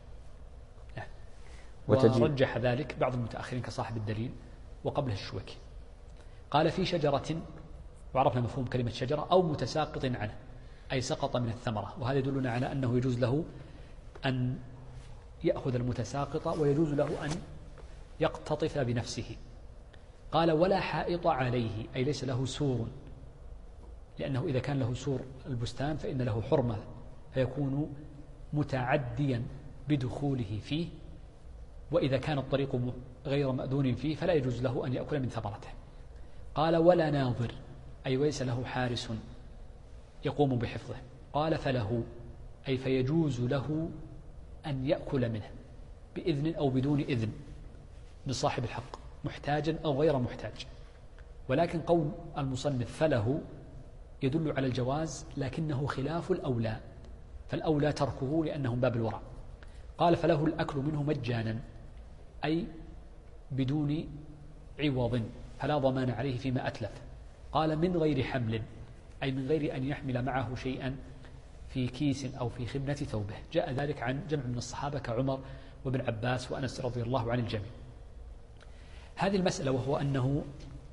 ورجح ذلك بعض المتأخرين كصاحب الدليل وقبله الشوكي. قال في شجرة، وعرفنا مفهوم كلمة شجرة، أو متساقط عنه، أي سقط من الثمرة، وهذا يدلنا على أنه يجوز له أن يأخذ المتساقط ويجوز له أن يقتطف بنفسه. قال ولا حائط عليه، أي ليس له سور، لأنه إذا كان له سور البستان فإن له حرمة فيكون متعديا بدخوله فيه، وإذا كان الطريق غير مأذون فيه فلا يجوز له أن يأكل من ثمرته. قال ولا ناظر، أي ليس له حارس يقوم بحفظه. قال فله، أي فيجوز له أن يأكل منه بإذن أو بدون إذن من صاحب الحق، محتاجا أو غير محتاج. ولكن قول المصنف فله يدل على الجواز، لكنه خلاف الأولى، فالأولى تركه لأنه باب الورع. قال فله الأكل منه مجانا، أي بدون عوض، فلا ضمان عليه فيما أتلف. قال من غير حمل، أي من غير أن يحمل معه شيئا في كيس أو في خبنة ثوبه. جاء ذلك عن جمع من الصحابة كعمر وابن عباس وأنس رضي الله عن الجميع. هذه المسألة وهو أنه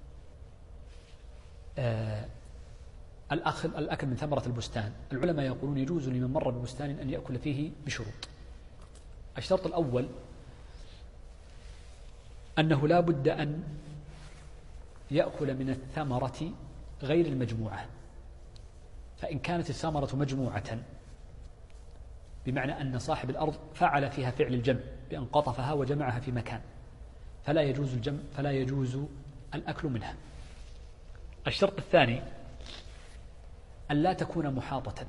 الأكل من ثمرة البستان، العلماء يقولون يجوز لمن مر ببستان أن يأكل فيه بشروط. الشرط الأول أنه لا بد أن يأكل من الثمرة غير المجموعة، فإن كانت الثمرة مجموعة بمعنى أن صاحب الأرض فعل فيها فعل الجمع بأن قطفها وجمعها في مكان، فلا يجوز الجمع، فلا يجوز الأكل منها. الشرط الثاني أن لا تكون محاطة،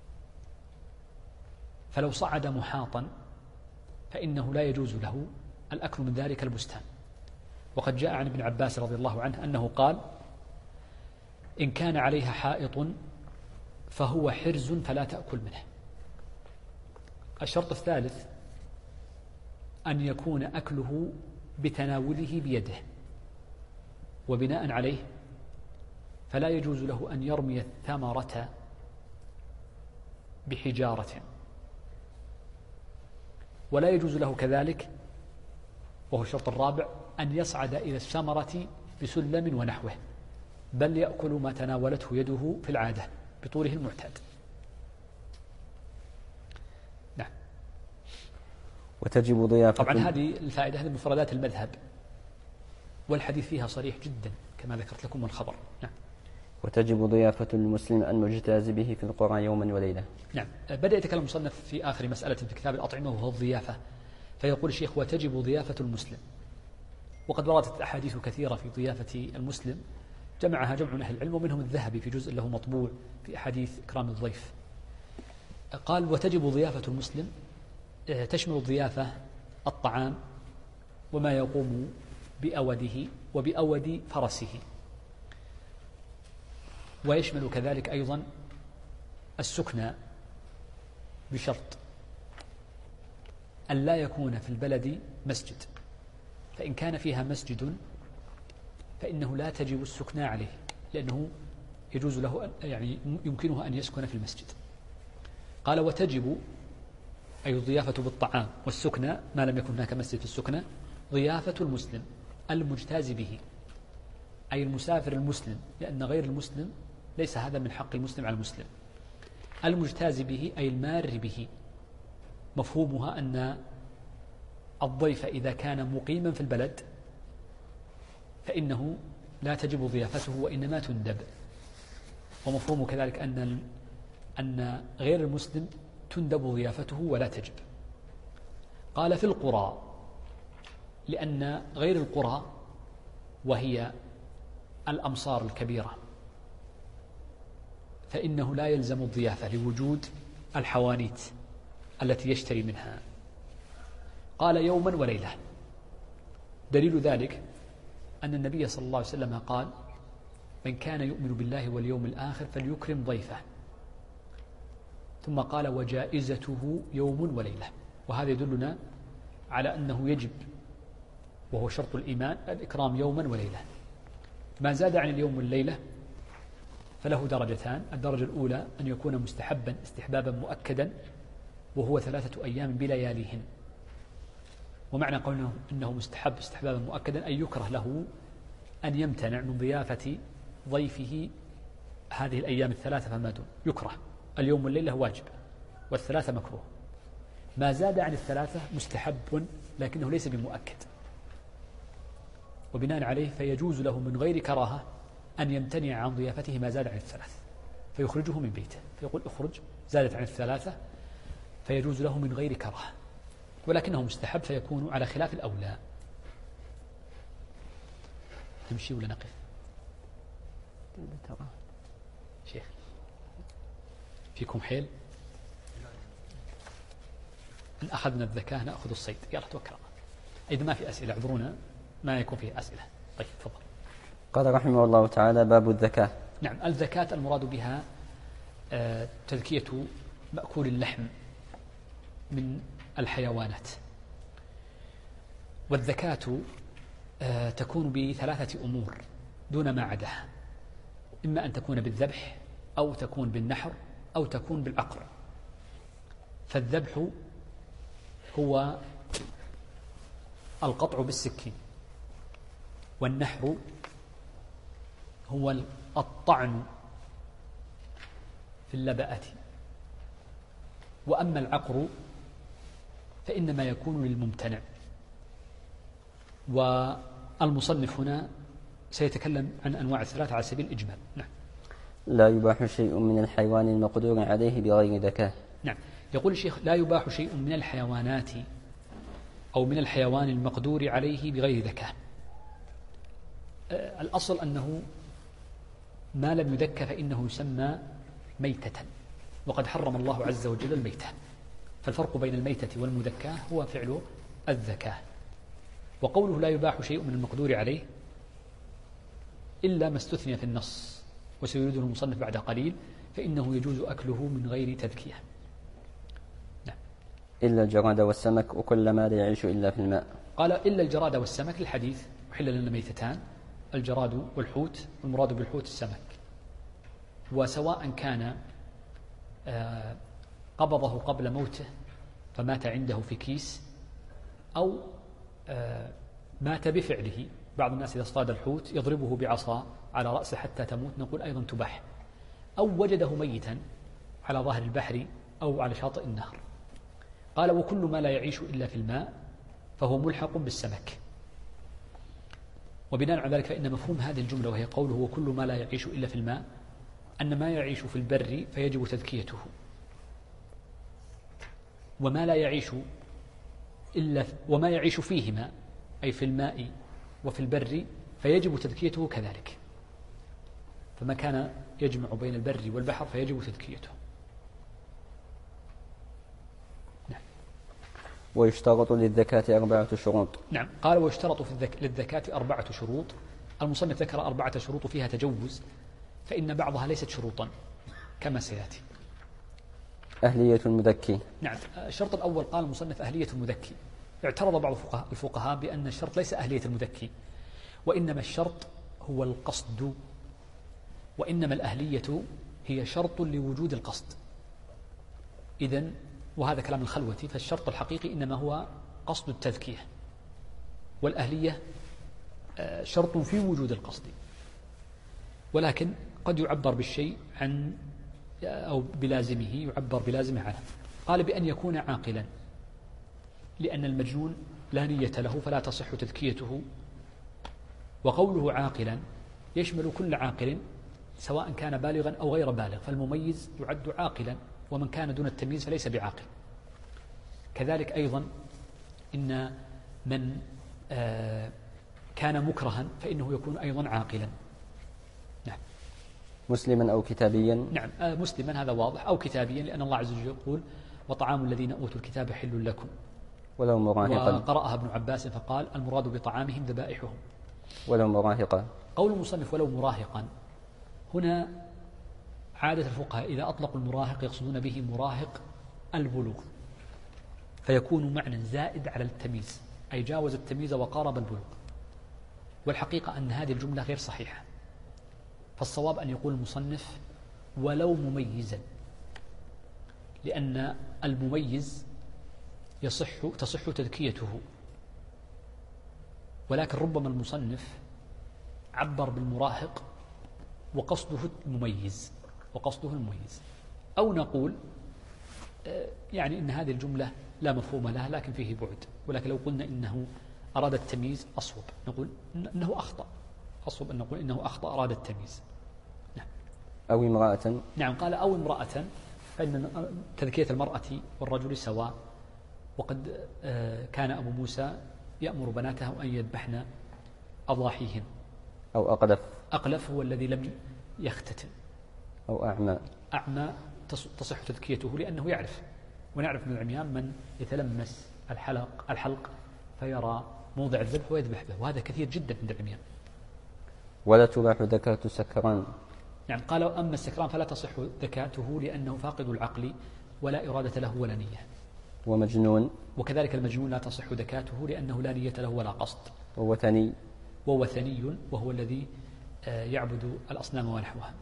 فلو صعد محاطا فإنه لا يجوز له الأكل من ذلك البستان. وقد جاء عن ابن عباس رضي الله عنه أنه قال إن كان عليها حائط فهو حرز فلا تأكل منه. الشرط الثالث أن يكون أكله بتناوله بيده، وبناء عليه فلا يجوز له أن يرمي الثمرة بحجارة، ولا يجوز له كذلك، وهو الشرط الرابع، أن يصعد إلى الثمرة بسلم ونحوه، بل يأكل ما تناولته يده في العادة بطوله المعتاد. نعم. وتجب ضيافة. طبعا هذه الفائدة، هذه مفردات المذهب، والحديث فيها صريح جدا كما ذكرت لكم الخبر. نعم. وتجب ضيافة المسلم المجتاز به في القرى يوما وليلة. نعم. بدأ يتكلم المصنف في آخر مسألة في كتاب الأطعمة وهو الضيافة، فيقول الشيخ وتجب ضيافة المسلم. وقد وردت أحاديث كثيرة في ضيافة المسلم جمعها جمع من أهل العلم، ومنهم الذهبي في جزء له مطبوع في أحاديث إكرام الضيف. قال وتجب ضيافة المسلم، تشمل الضيافة الطعام وما يقوم بأوده وبأود فرسه، ويشمل كذلك أيضا السكنى، بشرط أن لا يكون في البلد مسجد، فإن كان فيها مسجد فإنه لا تجب السكنى عليه، لأنه يجوز له يعني يمكنه أن يسكن في المسجد. قال وتجب، أي الضيافة بالطعام والسكنى ما لم يكن هناك مسجد في السكنى، ضيافة المسلم المجتاز به، أي المسافر المسلم، لأن غير المسلم ليس هذا من حق المسلم على المسلم. المجتاز به أي المار به، مفهومها أن الضيف إذا كان مقيما في البلد فإنه لا تجب ضيافته وإنما تندب. ومفهوم كذلك أن غير المسلم تندب ضيافته ولا تجب. قال في القرى، لأن غير القرى وهي الأمصار الكبيرة فإنه لا يلزم الضيافة لوجود الحوانيت التي يشتري منها. قال يوما وليلة. دليل ذلك أن النبي صلى الله عليه وسلم قال من كان يؤمن بالله واليوم الآخر فليكرم ضيفه، ثم قال وجائزته يوم وليلة. وهذا يدلنا على أنه يجب، وهو شرط الإيمان، الإكرام يوما وليلة. ما زاد عن اليوم والليلة فله درجتان. الدرجة الأولى أن يكون مستحبا استحبابا مؤكدا، وهو 3 أيام بلياليهن. ومعنى قوله إنه مستحب استحبابا مؤكدا أن يكره له أن يمتنع من ضيافة ضيفه هذه الأيام 3 فما دون. يكره. اليوم والليلة واجب، وال3 مكروه. ما زاد عن 3 مستحب لكنه ليس بمؤكد، وبناء عليه فيجوز له من غير كراهة أن يمتنع عن ضيافته ما زاد عن 3، فيخرجه من بيته، فيقول اخرج، زادت عن 3 فيجوز له من غير كراهة، ولكنه مستحب فيكون على خلاف الأولى. نمشي ولا نقف؟ شيخ فيكم حيل؟ إن أخذنا الذكاء نأخذ الصيد. يلا توكل الله. إذا ما في أسئلة اعذرونا، ما يكون فيه أسئلة. طيب تفضل. قال رحمه الله تعالى باب الذكاة. نعم، الذكاة المراد بها تذكية مأكول اللحم من الحيوانات. والذكاة تكون ب3 أمور دون ما عداها، إما أن تكون بالذبح أو تكون بالنحر أو تكون بالعقر. فالذبح هو القطع بالسكين، والنحر هو الطعن في اللبأة، وأما العقر فإنما يكون للممتنع. والمصنف هنا سيتكلم عن أنواع 3 على سبيل الإجمال. نعم. لا يباح شيء من الحيوان المقدور عليه بغير ذكاة. نعم، يقول الشيخ لا يباح شيء من الحيوانات أو من الحيوان المقدور عليه بغير ذكاة. الأصل أنه ما لم يذك فإنه يسمى ميتة، وقد حرم الله عز وجل الميتة. فالفرق بين الميتة والمذكاة هو فعل الذكاة. وقوله لا يباح شيء من المقدور عليه إلا ما استثني في النص، وسيريده المصنف بعد قليل، فإنه يجوز أكله من غير تذكية. نعم. إلا الجراد والسمك وكل ما لا يعيش إلا في الماء. قال إلا الجراد والسمك الحديث وحل لنا ميتتان، الجراد والحوت، والمراد بالحوت السمك. وسواء كان قبضه قبل موته فمات عنده في كيس، أو مات بفعله. بعض الناس إذا اصطاد الحوت يضربه بعصا على رأسه حتى تموت، نقول أيضا تباح. أو وجده ميتا على ظهر البحر أو على شاطئ النهر. قال وكل ما لا يعيش إلا في الماء فهو ملحق بالسمك. وبناء على ذلك فإن مفهوم هذه الجملة وهي قوله وكل ما لا يعيش إلا في الماء أن ما يعيش في البر فيجب تذكيته، وما لا يعيش وما يعيش فيهما أي في الماء وفي البر فيجب تذكيته كذلك. فما كان يجمع بين البر والبحر فيجب تذكيته. نعم. ويشترط للذكاة 4 شروط. نعم. قال ويشترط للذكاة 4 شروط. المصنف ذكر 4 شروط فيها تجوز، فإن بعضها ليست شروطا كما سيأتي. أهلية المذكي. نعم. الشرط الأول قال المصنف أهلية المذكي. اعترض بعض الفقهاء بأن الشرط ليس أهلية المذكي، وإنما الشرط هو القصد، وإنما الأهلية هي شرط لوجود القصد. إذن وهذا كلام الخلوة، فالشرط الحقيقي إنما هو قصد التذكية. والأهلية شرط في وجود القصد، ولكن قد يعبر بالشيء عن أو بلازمه، يعبر بلازمه عنه. قال بأن يكون عاقلا، لأن المجنون لا نية له فلا تصح تذكيته. وقوله عاقلا يشمل كل عاقل سواء كان بالغا أو غير بالغ، فالمميز يعد عاقلا، ومن كان دون التمييز فليس بعاقل. كذلك أيضا إن من كان مكرها فإنه يكون أيضا عاقلا. نعم. مسلما أو كتابيا. نعم، مسلما هذا واضح، أو كتابيا، لأن الله عز وجل يقول وطعام الذين أوتوا الكتاب حل لكم. ولو مراهقا. وقرأها ابن عباس فقال المراد بطعامهم ذبائحهم. ولو مراهقا. قول المصنف ولو مراهقا، هنا عادة الفقهاء إذا أطلقوا المراهق يقصدون به مراهق البلوغ، فيكون معنى زائد على التمييز، أي جاوز التمييز وقارب البلوغ. والحقيقة أن هذه الجملة غير صحيحة، فالصواب أن يقول المصنف ولو مميزا، لأن المميز تصح تذكيته، ولكن ربما المصنف عبر بالمراهق وقصده المميز، أو نقول يعني إن هذه الجملة لا مفهوم لها لكن فيه بعد، ولكن لو قلنا إنه أراد التمييز أصوب نقول إنه أخطأ، أصوب أن نقول إنه أخطأ أراد التمييز. نعم. أو امرأة. نعم، قال أو امرأة، فإن تذكية المرأة والرجل سواء، وقد كان أبو موسى يأمر بناته أن يذبحن أضاحيهن. أو أقلف هو الذي لم يختتن. أو أعمى تصح تذكيته لأنه يعرف، ونعرف من العميان من يتلمس الحلق فيرى موضع الذبح ويذبح به، وهذا كثير جدا عند العميان. ولا تباح ذكاة السكران. نعم، قالوا أما السكران فلا تصح ذكاته لأنه فاقد العقل ولا إرادة له ولا نية. ومجنون. وكذلك المجنون لا تصح ذكاته لأنه لا نية له ولا قصد. ووثني وهو الذي يعبد الأصنام ونحوها.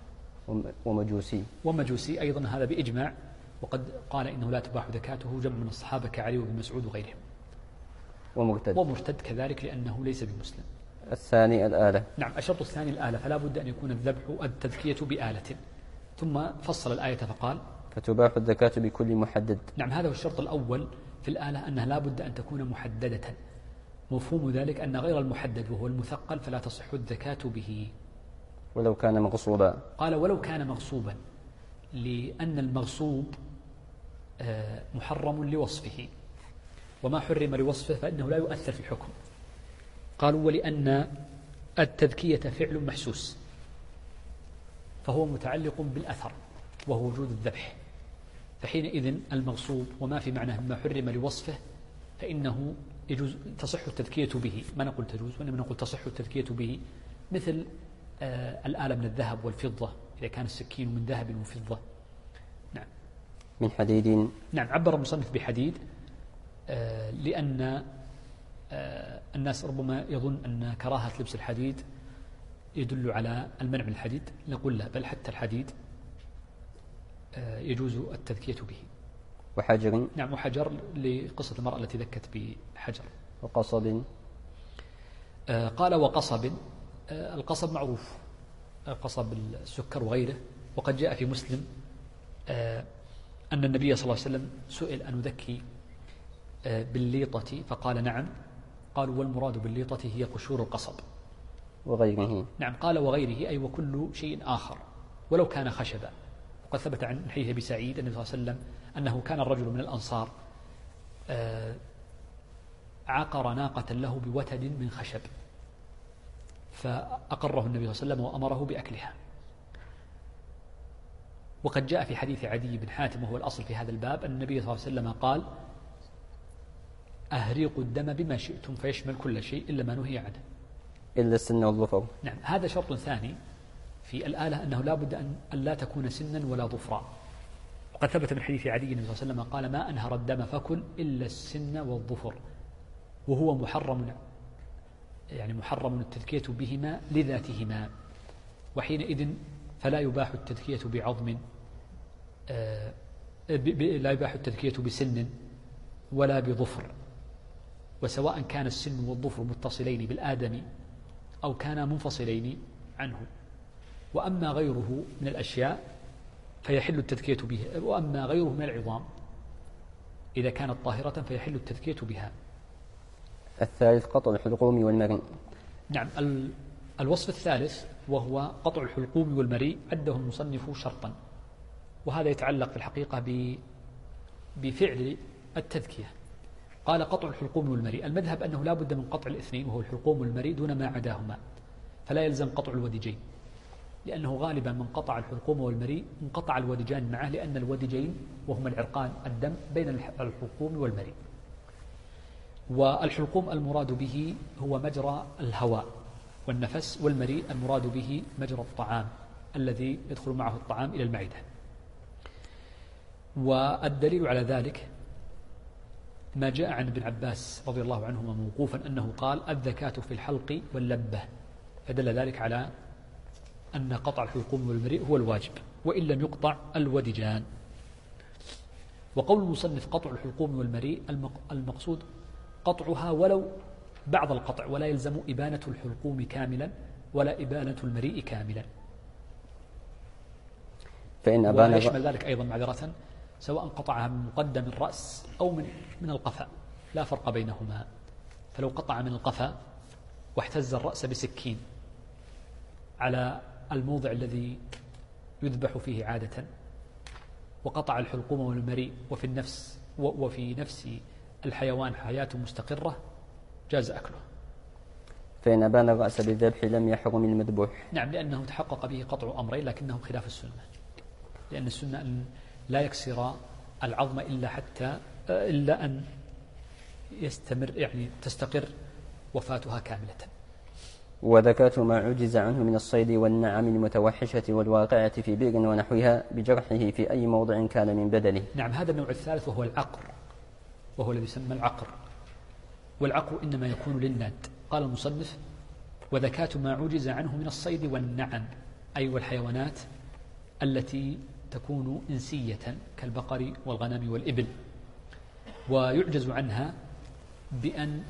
ومجوسي أيضا هذا بإجماع، وقد قال إنه لا تباح ذكاته جمع من الصحابة كعلي وابن مسعود وغيرهم. ومرتد كذلك لأنه ليس بمسلم. الثاني الآلة. نعم، الشرط الثاني الآلة، فلا بد أن يكون التذكية بآلة. ثم فصل الآية فقال فتباح الذكاة بكل محدد. نعم، هذا هو الشرط الأول في الآلة، أنها لا بد أن تكون محددة. مفهوم ذلك أن غير المحدد وهو المثقل فلا تصح الذكاة به. ولو كان مغصوبا. قال ولو كان مغصوبا، لأن المغصوب محرم لوصفه، وما حرم لوصفه فإنه لا يؤثر في الحكم. قالوا ولأن التذكية فعل محسوس، فهو متعلق بالأثر وهو وجود الذبح، فحينئذ المغصوب وما في معناه مما حرم لوصفه فإنه يجوز تصح التذكية به. ما نقول تجوز، وإنما نقول تصح التذكية به، مثل الآلة من الذهب والفضة إذا كان السكين من ذهب وفضة. نعم. من حديد. نعم، عبر المصنف بحديد لأن الناس ربما يظن أن كراهة لبس الحديد يدل على المنع من الحديد، نقول لا، بل حتى الحديد يجوز التذكية به. وحجر. نعم، وحجر لقصة المرأة التي ذكت بحجر. وقصب. قال وقصب. القصب معروف، قصب السكر وغيره، وقد جاء في مسلم أن النبي صلى الله عليه وسلم سئل أن نذكي بالليطة فقال نعم. قالوا والمراد بالليطة هي قشور القصب. وغيره. نعم، قال وغيره أي وكل شيء آخر ولو كان خشبا. وقد ثبت عن حديث أبي سعيد النبي صلى الله عليه وسلم أنه كان الرجل من الأنصار عقر ناقة له بوتد من خشب، فأقره النبي صلى الله عليه وسلم وأمره بأكلها. وقد جاء في حديث عدي بن حاتم وهو الأصل في هذا الباب أن النبي صلى الله عليه وسلم قال أهريقوا الدم بما شئتم، فيشمل كل شيء إلا ما نهي عنه إلا السن والظفر. نعم، هذا شرط ثاني في الآلة، أنه لا بد أن لا تكون سنا ولا ظفرا. وقد ثبت من حديث عدي النبي صلى الله عليه وسلم قال ما أنهر الدم فكل إلا السن والظفر، وهو محرم، يعني محرم التذكية بهما لذاتهما، وحينئذ فلا يباح التذكية بعظم، لا يباح التذكية بسن ولا بظفر، وسواء كان السن والظفر متصلين بالآدم أو كانا منفصلين عنه. وأما غيره من الأشياء فيحل التذكية به، وأما غيره من العظام إذا كانت طاهرة فيحل التذكية بها. الثالث قطع الحلقوم والمريء. نعم، الوصف الثالث وهو قطع الحلقوم والمريء عده المصنف شرطا، وهذا يتعلق في الحقيقة بفعل التذكية. قال قطع الحلقوم والمريء، المذهب أنه لا بد من قطع الاثنين وهو الحلقوم والمريء دون ما عداهما، فلا يلزم قطع الودجين، لأنه غالبا من قطع الحلقوم والمريء انقطع الودجان معه، لأن الودجين وهما العرقان الدم بين الحلقوم والمريء. والحلقوم المراد به هو مجرى الهواء والنفس، والمريء المراد به مجرى الطعام الذي يدخل معه الطعام إلى المعدة. والدليل على ذلك ما جاء عن ابن عباس رضي الله عنهما موقوفا أنه قال الزكاة في الحلق واللبة، فدل ذلك على أن قطع الحلقوم والمريء هو الواجب وإن لم يقطع الودجان. وقول المصنف قطع الحلقوم والمريء المقصود قطعها ولو بعض القطع، ولا يلزم إبانة الحلقوم كاملا ولا إبانة المريء كاملا. فإن أبان ويشمل ذلك أيضا معذرة سواء قطعها من مقدم الرأس أو من القفا، لا فرق بينهما. فلو قطع من القفا واحتز الرأس بسكين على الموضع الذي يذبح فيه عادة، وقطع الحلقوم والمريء وفي نفس الحيوان حياة مستقرة، جاز أكله. فإن أبان الرأس بالذبح لم يحرم المذبوح. نعم، لأنه تحقق به قطع أمرين لكنه خلاف السنة، لأن السنة أن لا يكسر العظم إلا أن يستمر، يعني تستقر وفاتها كاملة. وذكاة ما عجز عنه من الصيد والنعم المتوحشة والواقعة في بئر ونحوها بجرحه في أي موضع كان من بدنه. نعم، هذا النوع الثالث وهو العقر، وهو الذي يسمى العقر. والعقر إنما يكون للناد. قال المصنف وذكاة ما عجز عنه من الصيد والنعم، أي والحيوانات التي تكون إنسية كالبقر والغنم والإبل، ويعجز عنها بأن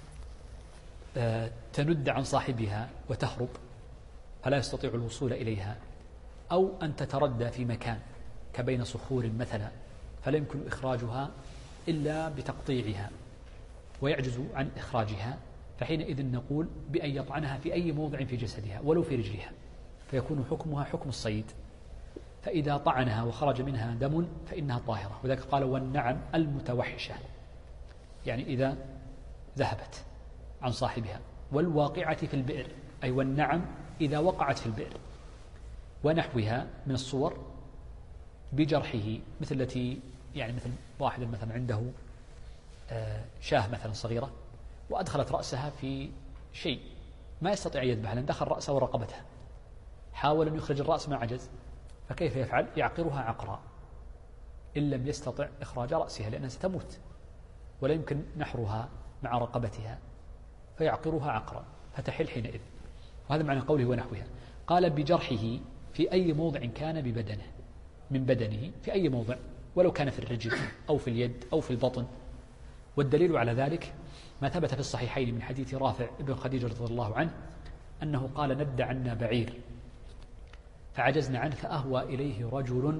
تند عن صاحبها وتهرب فلا يستطيع الوصول إليها، أو أن تتردى في مكان كبين صخور مثلا فلا يمكن إخراجها إلا بتقطيعها ويعجز عن إخراجها، فحينئذ نقول بأن يطعنها في أي موضع في جسدها ولو في رجلها، فيكون حكمها حكم الصيد. فإذا طعنها وخرج منها دم فإنها طاهرة، وذلك قال والنعم المتوحشة، يعني إذا ذهبت عن صاحبها، والواقعة في البئر، أي والنعم إذا وقعت في البئر ونحوها من الصور بجرحه، مثل التي يعني مثل واحد مثلا عنده شاه مثلا صغيرة وأدخلت رأسها في شيء ما يستطيع أن يذبح لأن دخل رأسه ورقبتها، حاول أن يخرج الرأس ما عجز، فكيف يفعل؟ يعقرها عقرا إن لم يستطع إخراج رأسها لأنها ستموت ولا يمكن نحرها مع رقبتها، فيعقرها عقرا فتحل حينئذ. وهذا معنى قوله ونحوها. قال بجرحه في أي موضع كان ببدنه، من بدنه في أي موضع، ولو كان في الرجل أو في اليد أو في البطن. والدليل على ذلك ما ثبت في الصحيحين من حديث رافع ابن خديجة رضي الله عنه أنه قال ند عنا بعير فعجزنا عنه فأهوى إليه رجل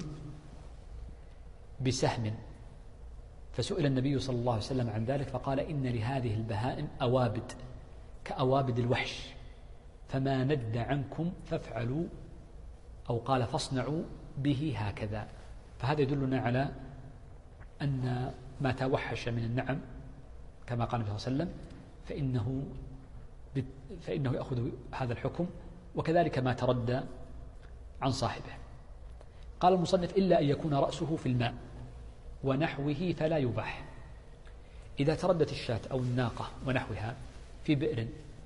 بسهم، فسئل النبي صلى الله عليه وسلم عن ذلك فقال إن لهذه البهائم أوابد كأوابد الوحش، فما ند عنكم فافعلوا، أو قال فاصنعوا به هكذا. فهذا يدلنا على أن ما توحش من النعم كما قال النبي صلى الله عليه وسلم فإنه يأخذ هذا الحكم، وكذلك ما تردى عن صاحبه. قال المصنف إلا أن يكون رأسه في الماء ونحوه فلا يباح. إذا تردت الشاة أو الناقة ونحوها في بئر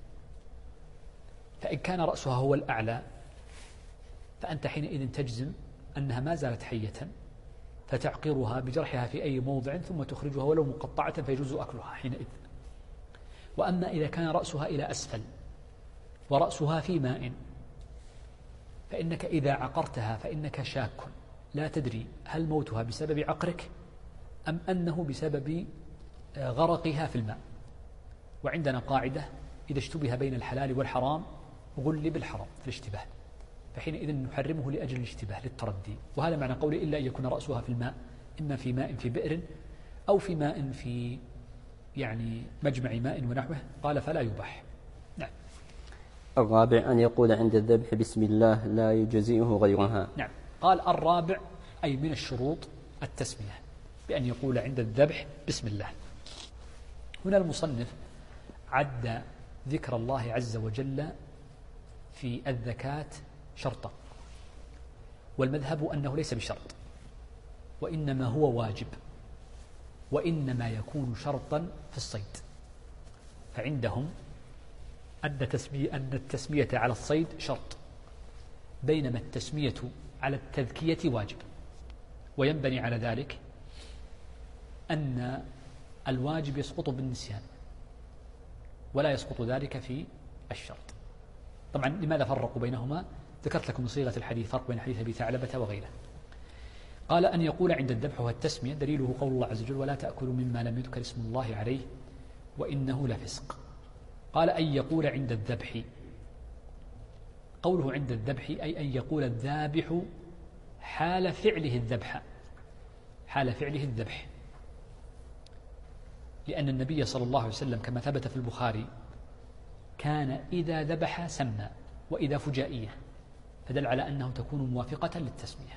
فإن كان رأسها هو الأعلى فأنت حينئذ تجزم أنها ما زالت حية فتعقرها بجرحها في أي موضع ثم تخرجها ولو مقطعة فيجوز أكلها حينئذ. وأما إذا كان رأسها إلى أسفل ورأسها في ماء فإنك إذا عقرتها فإنك شاك لا تدري هل موتها بسبب عقرك أم أنه بسبب غرقها في الماء، وعندنا قاعدة: إذا اشتبه بين الحلال والحرام غلب الحرام في الاشتباه، فحينئذ نحرمه لأجل الاشتباه للتردي. وهذا معنى قوله: إلا أن يكون رأسها في الماء، إما في ماء في بئر أو في ماء في مجمع ماء ونحوه، قال فلا يباح. نعم. الرابع أن يقول عند الذبح بسم الله لا يجزئه غيرها. نعم. قال الرابع أي من الشروط التسمية، بأن يقول عند الذبح بسم الله. هنا المصنف عد ذكر الله عز وجل في الزكاة شرطا، والمذهب أنه ليس بشرط، وإنما هو واجب، وإنما يكون شرطا في الصيد. فعندهم أن التسمية على الصيد شرط، بينما التسمية على التذكية واجب. وينبني على ذلك أن الواجب يسقط بالنسيان، ولا يسقط ذلك في الشرط. طبعا لماذا فرقوا بينهما؟ ذكرت لكم صيغة الحديث، فرق بين حديث أبي ثعلبة وغيره. قال أن يقول عند الذبح والتسمية، دليله قول الله عز وجل: ولا تأكلوا مما لم يذكر اسم الله عليه وإنه لفسق. قال أن يقول عند الذبح، قوله عند الذبح أي أن يقول الذابح حال فعله الذبح، حال فعله الذبح، لأن النبي صلى الله عليه وسلم كما ثبت في البخاري كان إذا ذبح سمى، وإذا فجائية، فدل على أنه تكون موافقة للتسمية.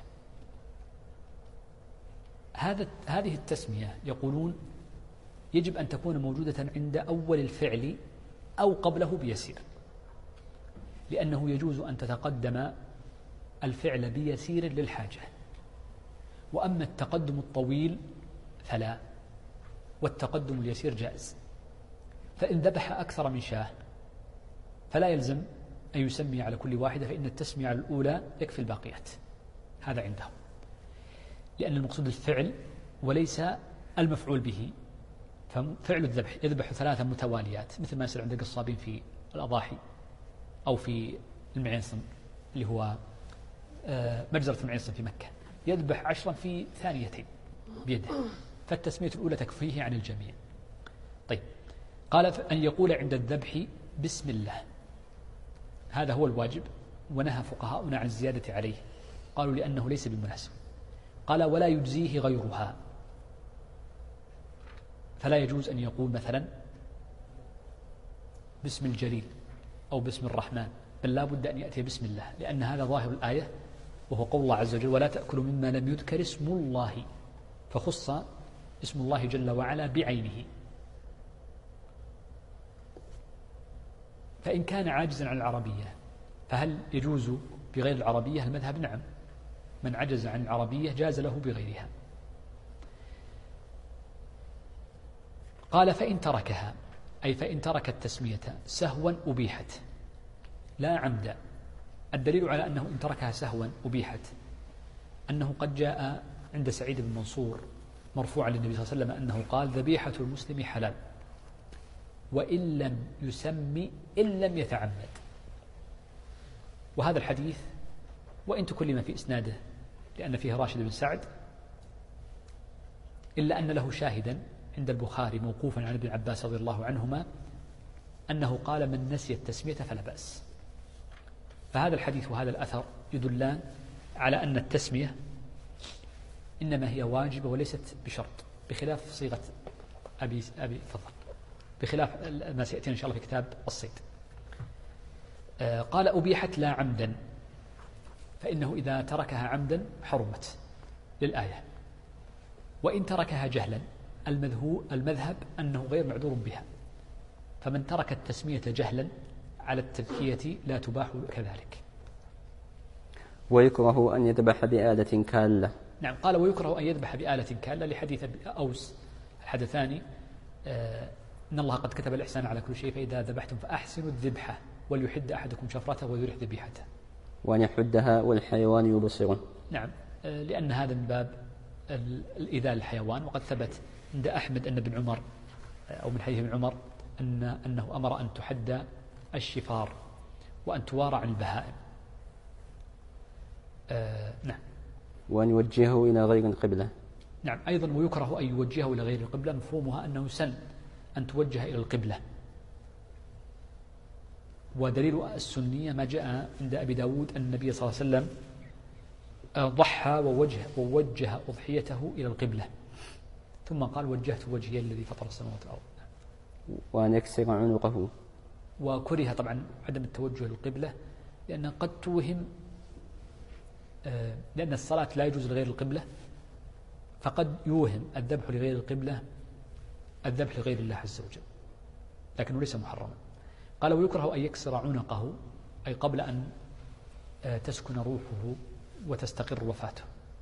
هذه التسمية يقولون يجب أن تكون موجودة عند أول الفعل أو قبله بيسير، لأنه يجوز أن تتقدم الفعل بيسير للحاجة، وأما التقدم الطويل فلا، والتقدم اليسير جائز. فإن ذبح أكثر من شاة فلا يلزم أن يسمي على كل واحدة، فإن التسمية على الأولى يكفي الباقيات. هذا عندهم، لأن المقصود الفعل وليس المفعول به. ففعل الذبح يذبح 3 متواليات، مثل ما يصير عند القصابين في الأضاحي أو في المعيصم اللي هو مجزرة المعيصم في مكة، يذبح 10 في ثانيتين بيده، فالتسمية الأولى تكفيه عن الجميع. طيب، قال أن يقول عند الذبح بسم الله، هذا هو الواجب، ونهى فقهاؤنا عن الزيادة عليه، قالوا لأنه ليس بمناسب. قال ولا يجزيه غيرها، فلا يجوز أن يقول مثلا باسم الجليل أو باسم الرحمن، بل لا بد أن يأتي بسم الله، لأن هذا ظاهر الآية، وهو قول الله عز وجل: ولا تأكلوا مما لم يذكر اسم الله، فخص اسم الله جل وعلا بعينه. فإن كان عاجزا عن العربية فهل يجوز بغير العربية؟ المذهب نعم، من عجز عن العربية جاز له بغيرها. قال فإن تركها، أي فإن ترك التسمية سهوا أبيحت لا عمدا. الدليل على أنه إن تركها سهوا أبيحت أنه قد جاء عند سعيد بن منصور مرفوعا للنبي صلى الله عليه وسلم أنه قال: ذبيحة المسلم حلال وإن لم يسمي إن لم يتعمد. وهذا الحديث وإن تكلم في إسناده لأن فيه راشد بن سعد، إلا أن له شاهدا عند البخاري موقوفا عن ابن عباس رضي الله عنهما أنه قال: من نسي التسمية فلا بأس. فهذا الحديث وهذا الأثر يدلان على أن التسمية إنما هي واجبة وليست بشرط، بخلاف صيغة أبي فضل، بخلاف ما سيأتينا إن شاء الله في كتاب الصيد. قال أبيحت لا عمدا، فإنه إذا تركها عمدا حرمت للآية، وإن تركها جهلا المذهب أنه غير معذور بها، فمن ترك التسمية جهلا على التذكية لا تباح كذلك. ويكره أن يذبح بآلة كالة. نعم، قال ويكره أن يذبح بآلة كالة لحديث أوس الحدثاني: إن الله قد كتب الإحسان على كل شيء فإذا ذبحتم فأحسنوا الذبحة وليحد أحدكم شفرته ويرح ذبيحته. وأن يحدها والحيوان يبصره. نعم، لأن هذا من باب الإيذاء للحيوان، وقد ثبت عند أحمد أن ابن عمر أو من حديث ابن عمر أنه أمر أن تحد الشفار وأن توارى عن البهائم. نعم. وأن يوجهه إلى غير القبلة. نعم، أيضا ويكره أن يوجهه إلى غير القبلة، مفهومها أنه سن أن توجه إلى القبلة، ودليل السنية ما جاء عند أبي داود أن النبي صلى الله عليه وسلم ضحى ووجه أضحيته إلى القبلة ثم قال وجهت وجهي الذي فطر السماوات والأرض. وأن يكسر عنقه. وكره طبعا عدم التوجه للقبلة لأن قد توهم، لأن الصلاة لا يجوز لغير القبلة، فقد يوهم الذبح لغير القبلة الذبح لغير الله عز وجل، لكنه ليس محرما. قال ويكره أن يكسر عنقه، أي قبل أن تسكن روحه وتستقر وفاته.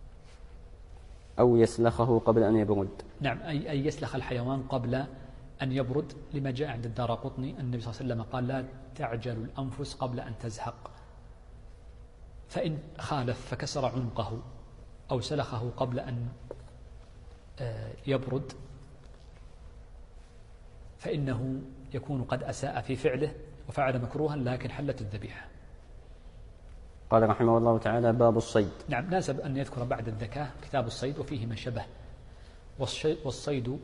أو يسلخه قبل أن يبرد. نعم، أي يسلخ الحيوان قبل أن يبرد، لما جاء عند الدارقطني النبي صلى الله عليه وسلم قال لا تعجل الأنفس قبل أن تزهق، فإن خالف فكسر عنقه أو سلخه قبل أن يبرد فإنه يكون قد أساء في فعله وفعل مكروها لكن حلت الذبيحة. قال رحمه الله تعالى باب الصيد. نعم، ناسب أن يذكر بعد الذكاة كتاب الصيد وفيه ما شبه. والصيد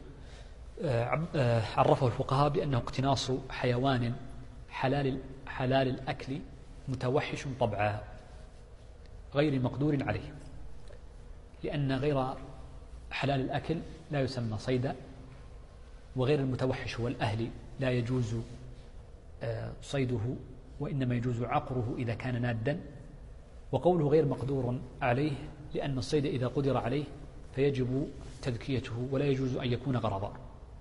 عرفه الفقهاء بأنه اقتناص حيوان حلال الأكل متوحش طبعا غير مقدور عليه، لأن غير حلال الأكل لا يسمى صيدا، وغير المتوحش والأهل لا يجوز صيده وإنما يجوز عقره إذا كان نادا. وقوله غير مقدور عليه لأن الصيد إذا قدر عليه فيجب تذكيته ولا يجوز أن يكون غرضا.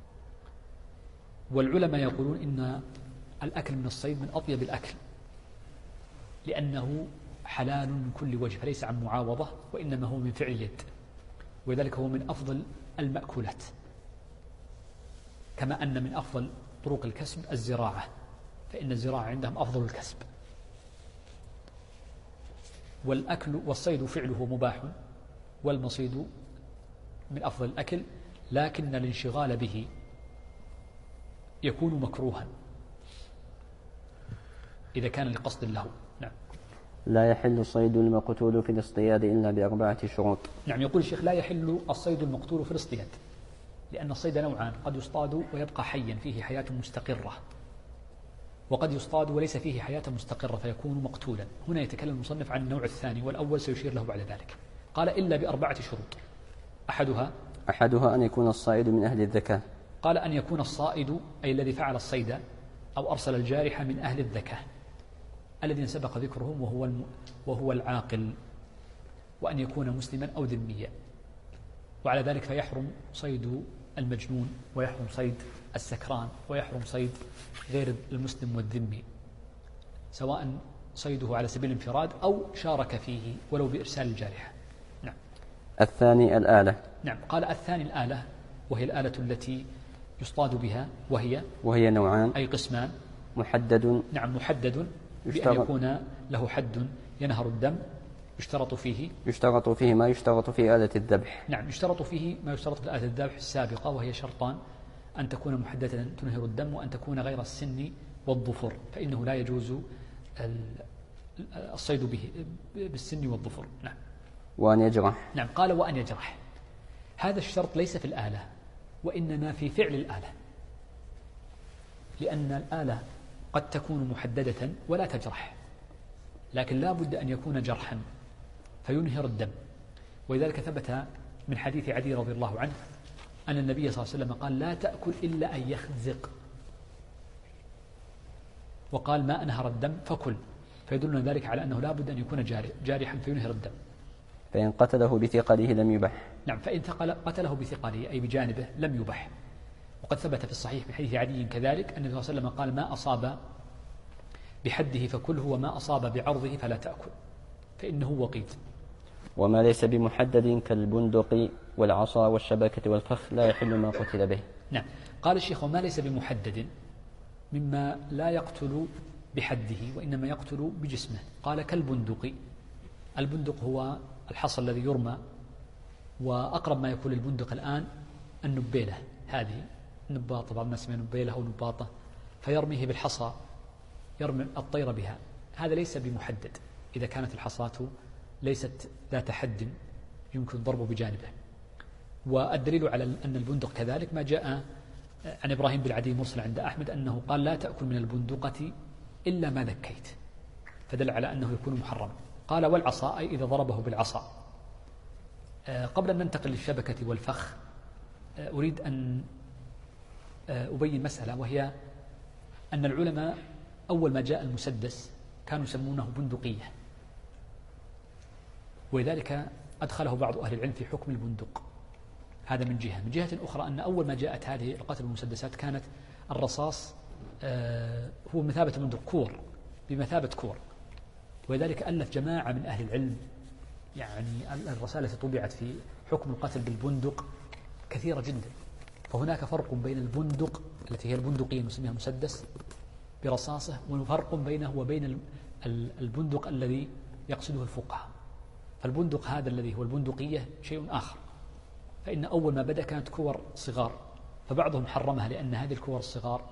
والعلماء يقولون إن الأكل من الصيد من أطيب الأكل لأنه حلال من كل وجه، فليس عن معاوضة وإنما هو من فعل اليد، ولذلك هو من أفضل المأكولات، كما أن من أفضل طرق الكسب الزراعة، فإن الزراعة عندهم أفضل الكسب. والأكل والصيد فعله مباح والمصيد من أفضل الأكل، لكن الانشغال به يكون مكروها إذا كان لقصد له. نعم. لا يحل صيد المقتول في الاصطياد إلا بأربعة شروط. نعم، يقول الشيخ لا يحل الصيد المقتول في الاصطياد، لأن الصيد نوعان، قد يصطاد ويبقى حيا فيه حياة مستقرة، وقد يصطاد وليس فيه حياة مستقرة فيكون مقتولا. هنا يتكلم المصنف عن النوع الثاني، والأول سيشير له بعد ذلك. قال إلا بأربعة شروط. أحدها أن يكون الصائد من أهل الذكاء. قال أن يكون الصائد أي الذي فعل الصيد أو أرسل الجارح من أهل الذكاء الذين سبق ذكرهم وهو العاقل، وأن يكون مسلما أو ذميا. وعلى ذلك فيحرم صيد المجنون، ويحرم صيد السكران، ويحرم صيد غير المسلم والذمي، سواء صيده على سبيل الانفراد أو شارك فيه ولو بإرسال الجارحة. نعم. الثاني الآلة. نعم، قال الثاني الآلة، وهي الآلة التي يصطاد بها، وهي نوعان أي قسمان. محدد. نعم، محدد بأن يكون له حد ينهر الدم. يشترط فيه ما يشترط في آلة الذبح. نعم، يشترط فيه ما يشترط في آلة الذبح السابقة، وهي شرطان: أن تكون محددة تنهر الدم، وأن تكون غير السن والظفر، فإنه لا يجوز الصيد به بالسن والظفر. نعم. وأن يجرح. نعم، قال وأن يجرح. هذا الشرط ليس في الآلة وإنما في فعل الآلة، لأن الآلة قد تكون محددة ولا تجرح، لكن لا بد أن يكون جرحا فينهر الدم. ولذلك ثبت من حديث عدي رضي الله عنه أن النبي صلى الله عليه وسلم قال لا تأكل إلا أن يخزق، وقال ما أنهر الدم فكل، فيدلنا ذلك على أنه لا بد أن يكون جارحا فينهر الدم. فإن قتله بثقله لم يبح. نعم، فإن قتله بثقله أي بجانبه لم يبح. وقد ثبت في الصحيح في حديث عدي كذلك أن النبي صلى الله عليه وسلم قال ما أصاب بحده فكله، وما أصاب بعرضه فلا تأكل، فإنه وقيت. وما ليس بمحدد كالبندق والعصا والشبكة والفخ لا يحل ما قتل به. نعم، قال الشيخ وما ليس بمحدد مما لا يقتل بحده وإنما يقتل بجسمه. قال كالبندق. البندق هو الحصى الذي يرمى، وأقرب ما يكون للبندق الآن النبيلة، هذه النباطة، بعض الناس يسميها نبيلة أو نباطة، فيرميه بالحصى، يرمي الطير بها. هذا ليس بمحدد إذا كانت الحصاة ليست ذات حد يمكن الضرب بجانبه. والدليل على أن البندق كذلك ما جاء عن إبراهيم بن عدي مرسل عند أحمد أنه قال لا تأكل من البندقة إلا ما ذكيت، فدل على أنه يكون محرما. قال والعصا أي إذا ضربه بالعصا. قبل أن ننتقل للشبكة والفخ أريد أن أبين مسألة، وهي أن العلماء أول ما جاء المسدس كانوا يسمونه بندقية، ولذلك أدخله بعض أهل العلم في حكم البندق. هذا من جهة. من جهة أخرى أن أول ما جاءت هذه القتل بالمسدسات كانت الرصاص هو بمثابة البندق، كور بمثابة كور، ولذلك ألف جماعة من أهل العلم يعني الرسالة التي طبعت في حكم القتل بالبندق كثيرة جدا. فهناك فرق بين البندق التي هي البندقية نسميها مسدس برصاصه، وفرق بينه وبين البندق الذي يقصده الفقهاء. فالبندق هذا الذي هو البندقية شيء آخر، فإن أول ما بدأ كانت كور صغار، فبعضهم حرمها لأن هذه الكور الصغار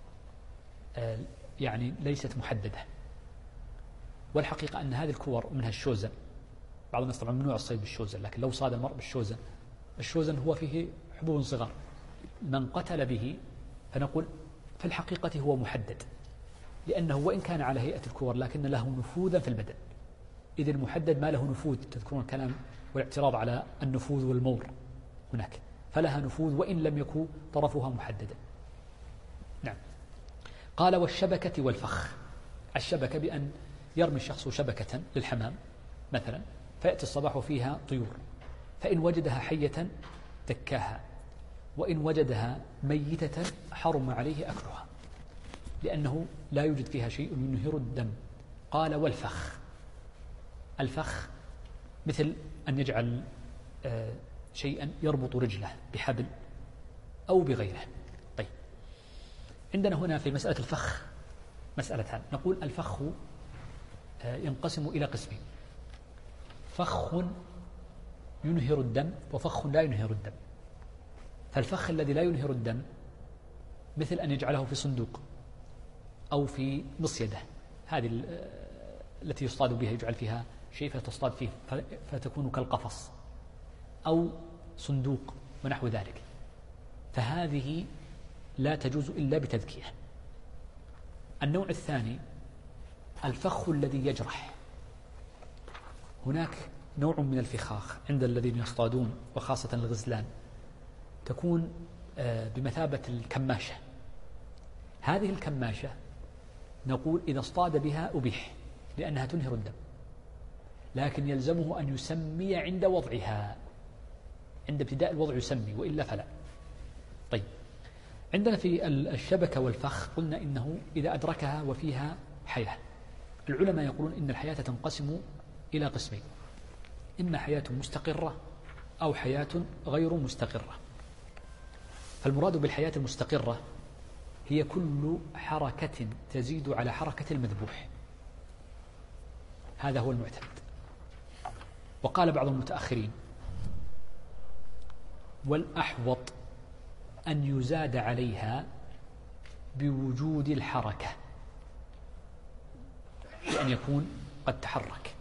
يعني ليست محددة، والحقيقة أن هذه الكور منها الشوزن. بعض الناس طبعا ممنوع الصيد بالشوزن، لكن لو صاد المرء بالشوزن، الشوزن هو فيه حبوب صغار، من قتل به فنقول في الحقيقة هو محدد، لأنه وإن كان على هيئة الكور لكن له نفوذا في البدن. إذا المحدد ما له نفوذ، تذكرون الكلام والاعتراض على النفوذ والمور هناك، فلها نفوذ وإن لم يكن طرفها محددا. نعم. قال والشبكة والفخ. الشبكة بأن يرمي الشخص شبكة للحمام مثلا، فيأتي الصباح فيها طيور، فإن وجدها حية دكاها، وإن وجدها ميتة حرم عليه أكلها، لأنه لا يوجد فيها شيء ينهر الدم. قال والفخ. الفخ مثل أن يجعل شيئا يربط رجله بحبل أو بغيره. طيب، عندنا هنا في مسألة الفخ مسألتان. نقول الفخ ينقسم إلى قسمين: فخ ينهر الدم وفخ لا ينهر الدم. فالفخ الذي لا ينهر الدم مثل أن يجعله في صندوق أو في مصيدة، هذه التي يصطاد بها، يجعل فيها شيء فتصطاد فيه فتكون كالقفص، أو صندوق ونحو ذلك، فهذه لا تجوز إلا بتذكية. النوع الثاني الفخ الذي يجرح. هناك نوع من الفخاخ عند الذين يصطادون وخاصة الغزلان تكون بمثابة الكماشة. هذه الكماشة نقول إذا اصطاد بها أبيح لأنها تنهر الدم، لكن يلزمه أن يسمي عند وضعها، عند ابتداء الوضع يسمي، وإلا فلا. طيب، عندنا في الشبكة والفخ قلنا إنه إذا أدركها وفيها حياة. العلماء يقولون إن الحياة تنقسم إلى قسمين: إما حياة مستقرة أو حياة غير مستقرة. فالمراد بالحياة المستقرة هي كل حركة تزيد على حركة المذبوح، هذا هو المعتمد. وقال بعض المتأخرين: والأحوط أن يزاد عليها بوجود الحركة، بأن يكون قد تحرك.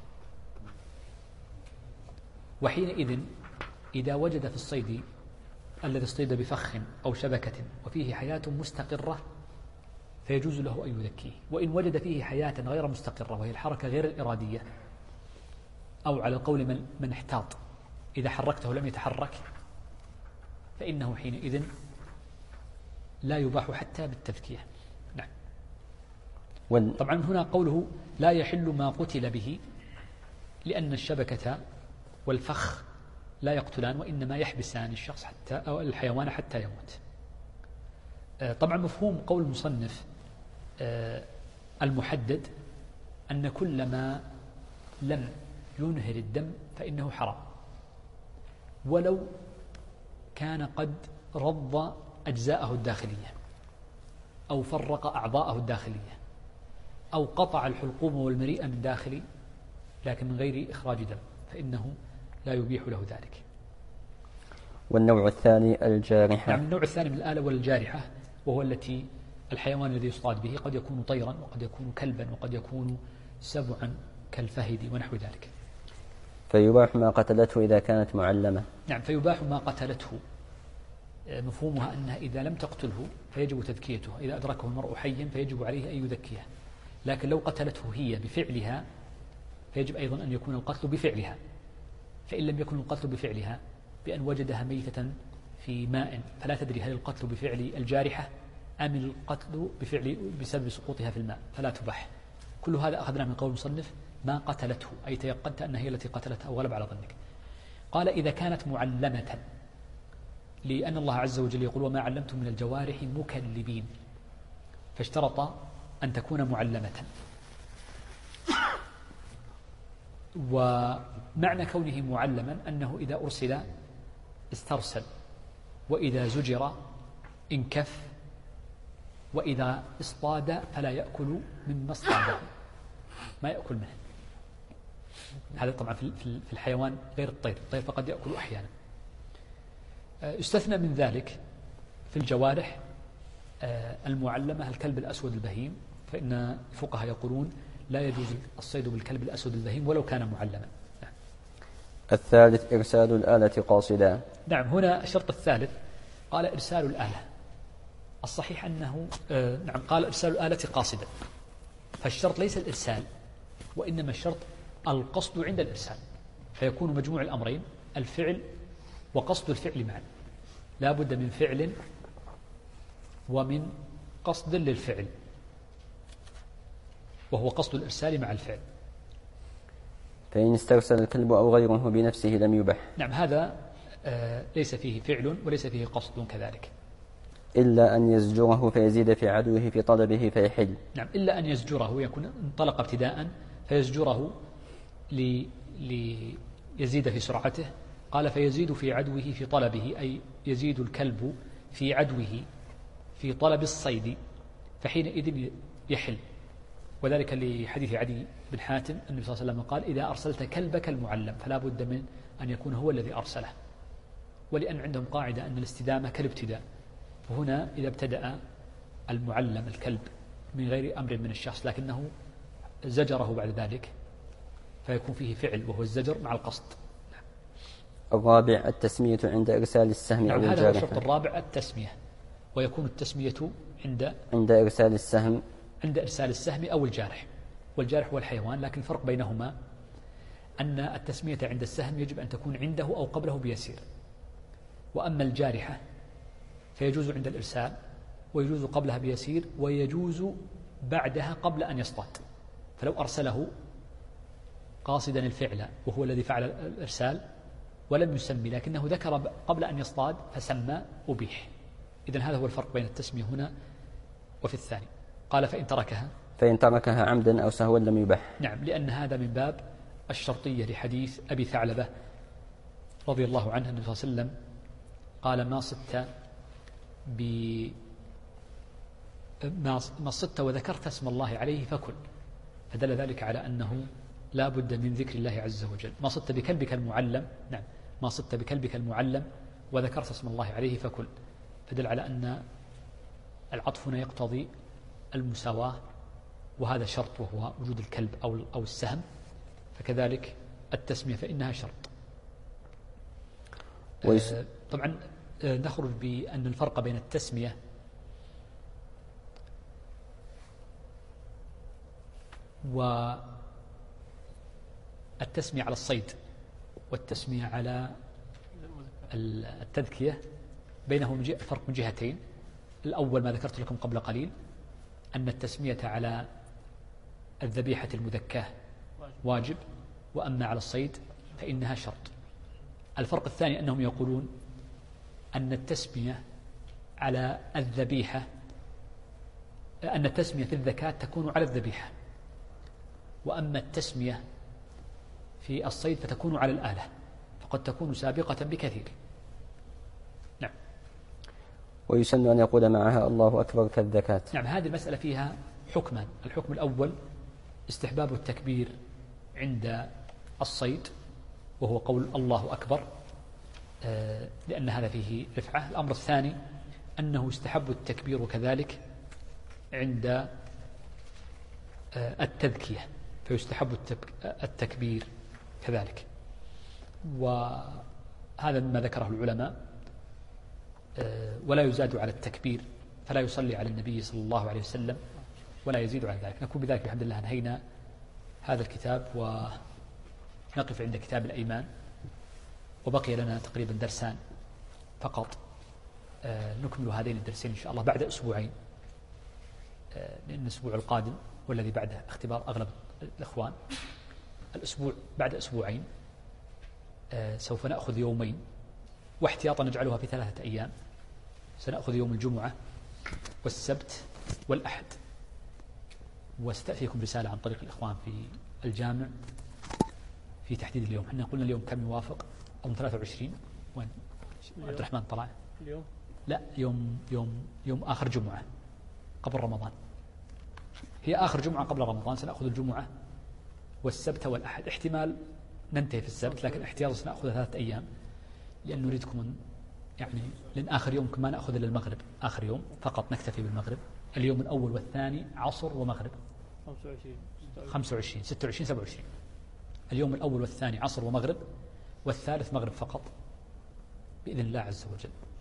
وحينئذ إذا وجد في الصيد الذي اصطيد بفخ أو شبكة وفيه حياة مستقرة فيجوز له أن يذكيه. وإن وجد فيه حياة غير مستقرة وهي الحركة غير الإرادية، أو على قول من احتاط إذا حركته لم يتحرك، فإنه حينئذ لا يباح حتى بالتذكية. نعم. طبعا هنا قوله لا يحل ما قتل به، لأن الشبكة والفخ لا يقتلان وإنما يحبسان الشخص حتى أو الحيوان حتى يموت. طبعا مفهوم قول المصنف المحدد أن كل ما لم ينهر الدم فإنه حرام، ولو كان قد رض أجزاءه الداخلية أو فرق أعضاءه الداخلية أو قطع الحلقوم والمريء من داخل لكن من غير إخراج دم، فإنه لا يبيح له ذلك. والنوع الثاني الجارحة. نعم، النوع الثاني من الآلة والجارحة، وهو التي الحيوان الذي يصطاد به قد يكون طيرا وقد يكون كلبا وقد يكون سبعا كالفهد ونحو ذلك. فيباح ما قتلته إذا كانت معلمة. نعم، فيباح ما قتلته، مفهومها أنها إذا لم تقتله فيجب تذكيته، إذا أدركه المرء حيا فيجب عليه أن يذكيه. لكن لو قتلته هي بفعلها فيجب أيضا أن يكون القتل بفعلها. فإن لم يكن القتل بفعلها بأن وجدها ميتة في ماء فلا تدري هل القتل بفعل الجارحة أم القتل بسبب سقوطها في الماء فلا تباح. كل هذا أخذنا من قول المصنف ما قتلته، أي تيقنت أنها هي التي قتلتها أو غلب على ظنك. قال إذا كانت معلمة، لأن الله عز وجل يقول وما علمتم من الجوارح مكلبين، فاشترط أن تكون معلمة. ومعنى كونه معلما أنه إذا أرسل استرسل، وإذا زجر انكف، وإذا اصطاد فلا يأكل مما اصطاده، ما يأكل منه. هذا طبعا في الحيوان غير الطير، الطير فقد يأكل أحيانا. يستثنى من ذلك في الجوارح المعلمة الكلب الأسود البهيم، فإن الفقهاء يقولون لا يجوز الصيد بالكلب الأسود البهيم ولو كان معلما. الثالث إرسال الآلة قاصدا. نعم، هنا الشرط الثالث قال إرسال الآلة. الصحيح أنه نعم قال إرسال الآلة قاصدا، فالشرط ليس الإرسال وإنما الشرط القصد عند الإرسال، فيكون مجموع الأمرين الفعل وقصد الفعل معا، لا بد من فعل ومن قصد للفعل، وهو قصد الإرسال مع الفعل. فإن استرسل الكلب أو غيره بنفسه لم يبح. نعم، هذا ليس فيه فعل وليس فيه قصد كذلك، إلا أن يزجره فيزيد في عدوه في طلبه فيحل. نعم، إلا أن يزجره، يكون انطلق ابتداء فيزجره ليزيد في سرعته. قال فيزيد في عدوه في طلبه، أي يزيد الكلب في عدوه في طلب الصيد، فحينئذ يحل. وذلك لحديث عدي بن حاتم النبي صلى الله عليه وسلم قال إذا أرسلت كلبك المعلم فلا بد من أن يكون هو الذي أرسله، ولأن عندهم قاعدة أن الاستدامة كالابتداء، وهنا إذا ابتدأ المعلم الكلب من غير أمر من الشخص لكنه زجره بعد ذلك فيكون فيه فعل وهو الزجر مع القصد. الرابع التسمية عند إرسال السهم أو الجارحة. هذا هو الشرط الرابع، التسمية، ويكون التسمية عند إرسال السهم، عند إرسال السهم أو الجارح، والجارح هو الحيوان، لكن الفرق بينهما أن التسمية عند السهم يجب أن تكون عنده أو قبله بيسير، وأما الجارحة فيجوز عند الإرسال ويجوز قبلها بيسير ويجوز بعدها قبل أن يصطاد. فلو أرسله قاصدا الفعل وهو الذي فعل الإرسال ولم يسمي لكنه ذكر قبل أن يصطاد فسمى أبيح. إذن هذا هو الفرق بين التسمية هنا وفي الثاني. قال فإن تركها عمدا أو سهوا لم يبح. نعم، لأن هذا من باب الشرطية لحديث أبي ثعلبة رضي الله عنه النبي صلى الله عليه وسلم قال ما صدت وذكرت اسم الله عليه فكل، فدل ذلك على أنه لا بد من ذكر الله عز وجل. ما صدت بكلبك المعلم، نعم، ما صدت بكلبك المعلم وذكرت اسم الله عليه فكل، فدل على أن العطف هنا يقتضي المساواة، وهذا شرط وهو وجود الكلب أو السهم، فكذلك التسمية فإنها شرط. طبعا نخرج بأن الفرق بين التسمية والتسمية على الصيد والتسمية على التذكية بينهم فرق من جهتين. الأول ما ذكرت لكم قبل قليل أن التسمية على الذبيحة المذكاة واجب، وأما على الصيد فإنها شرط. الفرق الثاني أنهم يقولون أن التسمية على الذبيحة، أن التسمية في الذكاة تكون على الذبيحة، وأما التسمية في الصيد فتكون على الآلة، فقد تكون سابقة بكثير. نعم. ويسن أن يقول معها الله أكبر كالذكاة. نعم، هذه المسألة فيها حكمان. الحكم الأول استحباب التكبير عند الصيد وهو قول الله أكبر لأن هذا فيه رفعة. الأمر الثاني أنه استحب التكبير كذلك عند التذكية، فيستحب التكبير كذلك، وهذا مما ذكره العلماء. ولا يزاد على التكبير، فلا يصلي على النبي صلى الله عليه وسلم ولا يزيد على ذلك. نكون بذلك بحمد الله انهينا هذا الكتاب، ونقف عند كتاب الأيمان، وبقي لنا تقريبا درسان فقط نكمل هذين الدرسين إن شاء الله بعد أسبوعين، لأن الأسبوع القادم والذي بعده اختبار أغلب الإخوان. الأسبوع بعد أسبوعين سوف نأخذ يومين، واحتياطا نجعلها في 3 أيام. سنأخذ يوم الجمعة والسبت والأحد، وستأتيكم رسالة عن طريق الإخوان في الجامع في تحديد اليوم. احنا قلنا اليوم كم يوافق؟ يوم 23. وين عبد الرحمن طلع؟ اليوم لا، يوم آخر جمعة قبل رمضان. هي آخر جمعة قبل رمضان. سنأخذ الجمعة والسبت والأحد، احتمال ننتهي في السبت، لكن احتياطا سنأخذ 3 أيام، لأن نريدكم يعني لأن آخر يوم ما نأخذ إلا المغرب، آخر يوم فقط نكتفي بالمغرب. اليوم الأول والثاني عصر ومغرب، 25 26 27. اليوم الأول والثاني عصر ومغرب، والثالث مغرب فقط بإذن الله عز وجل.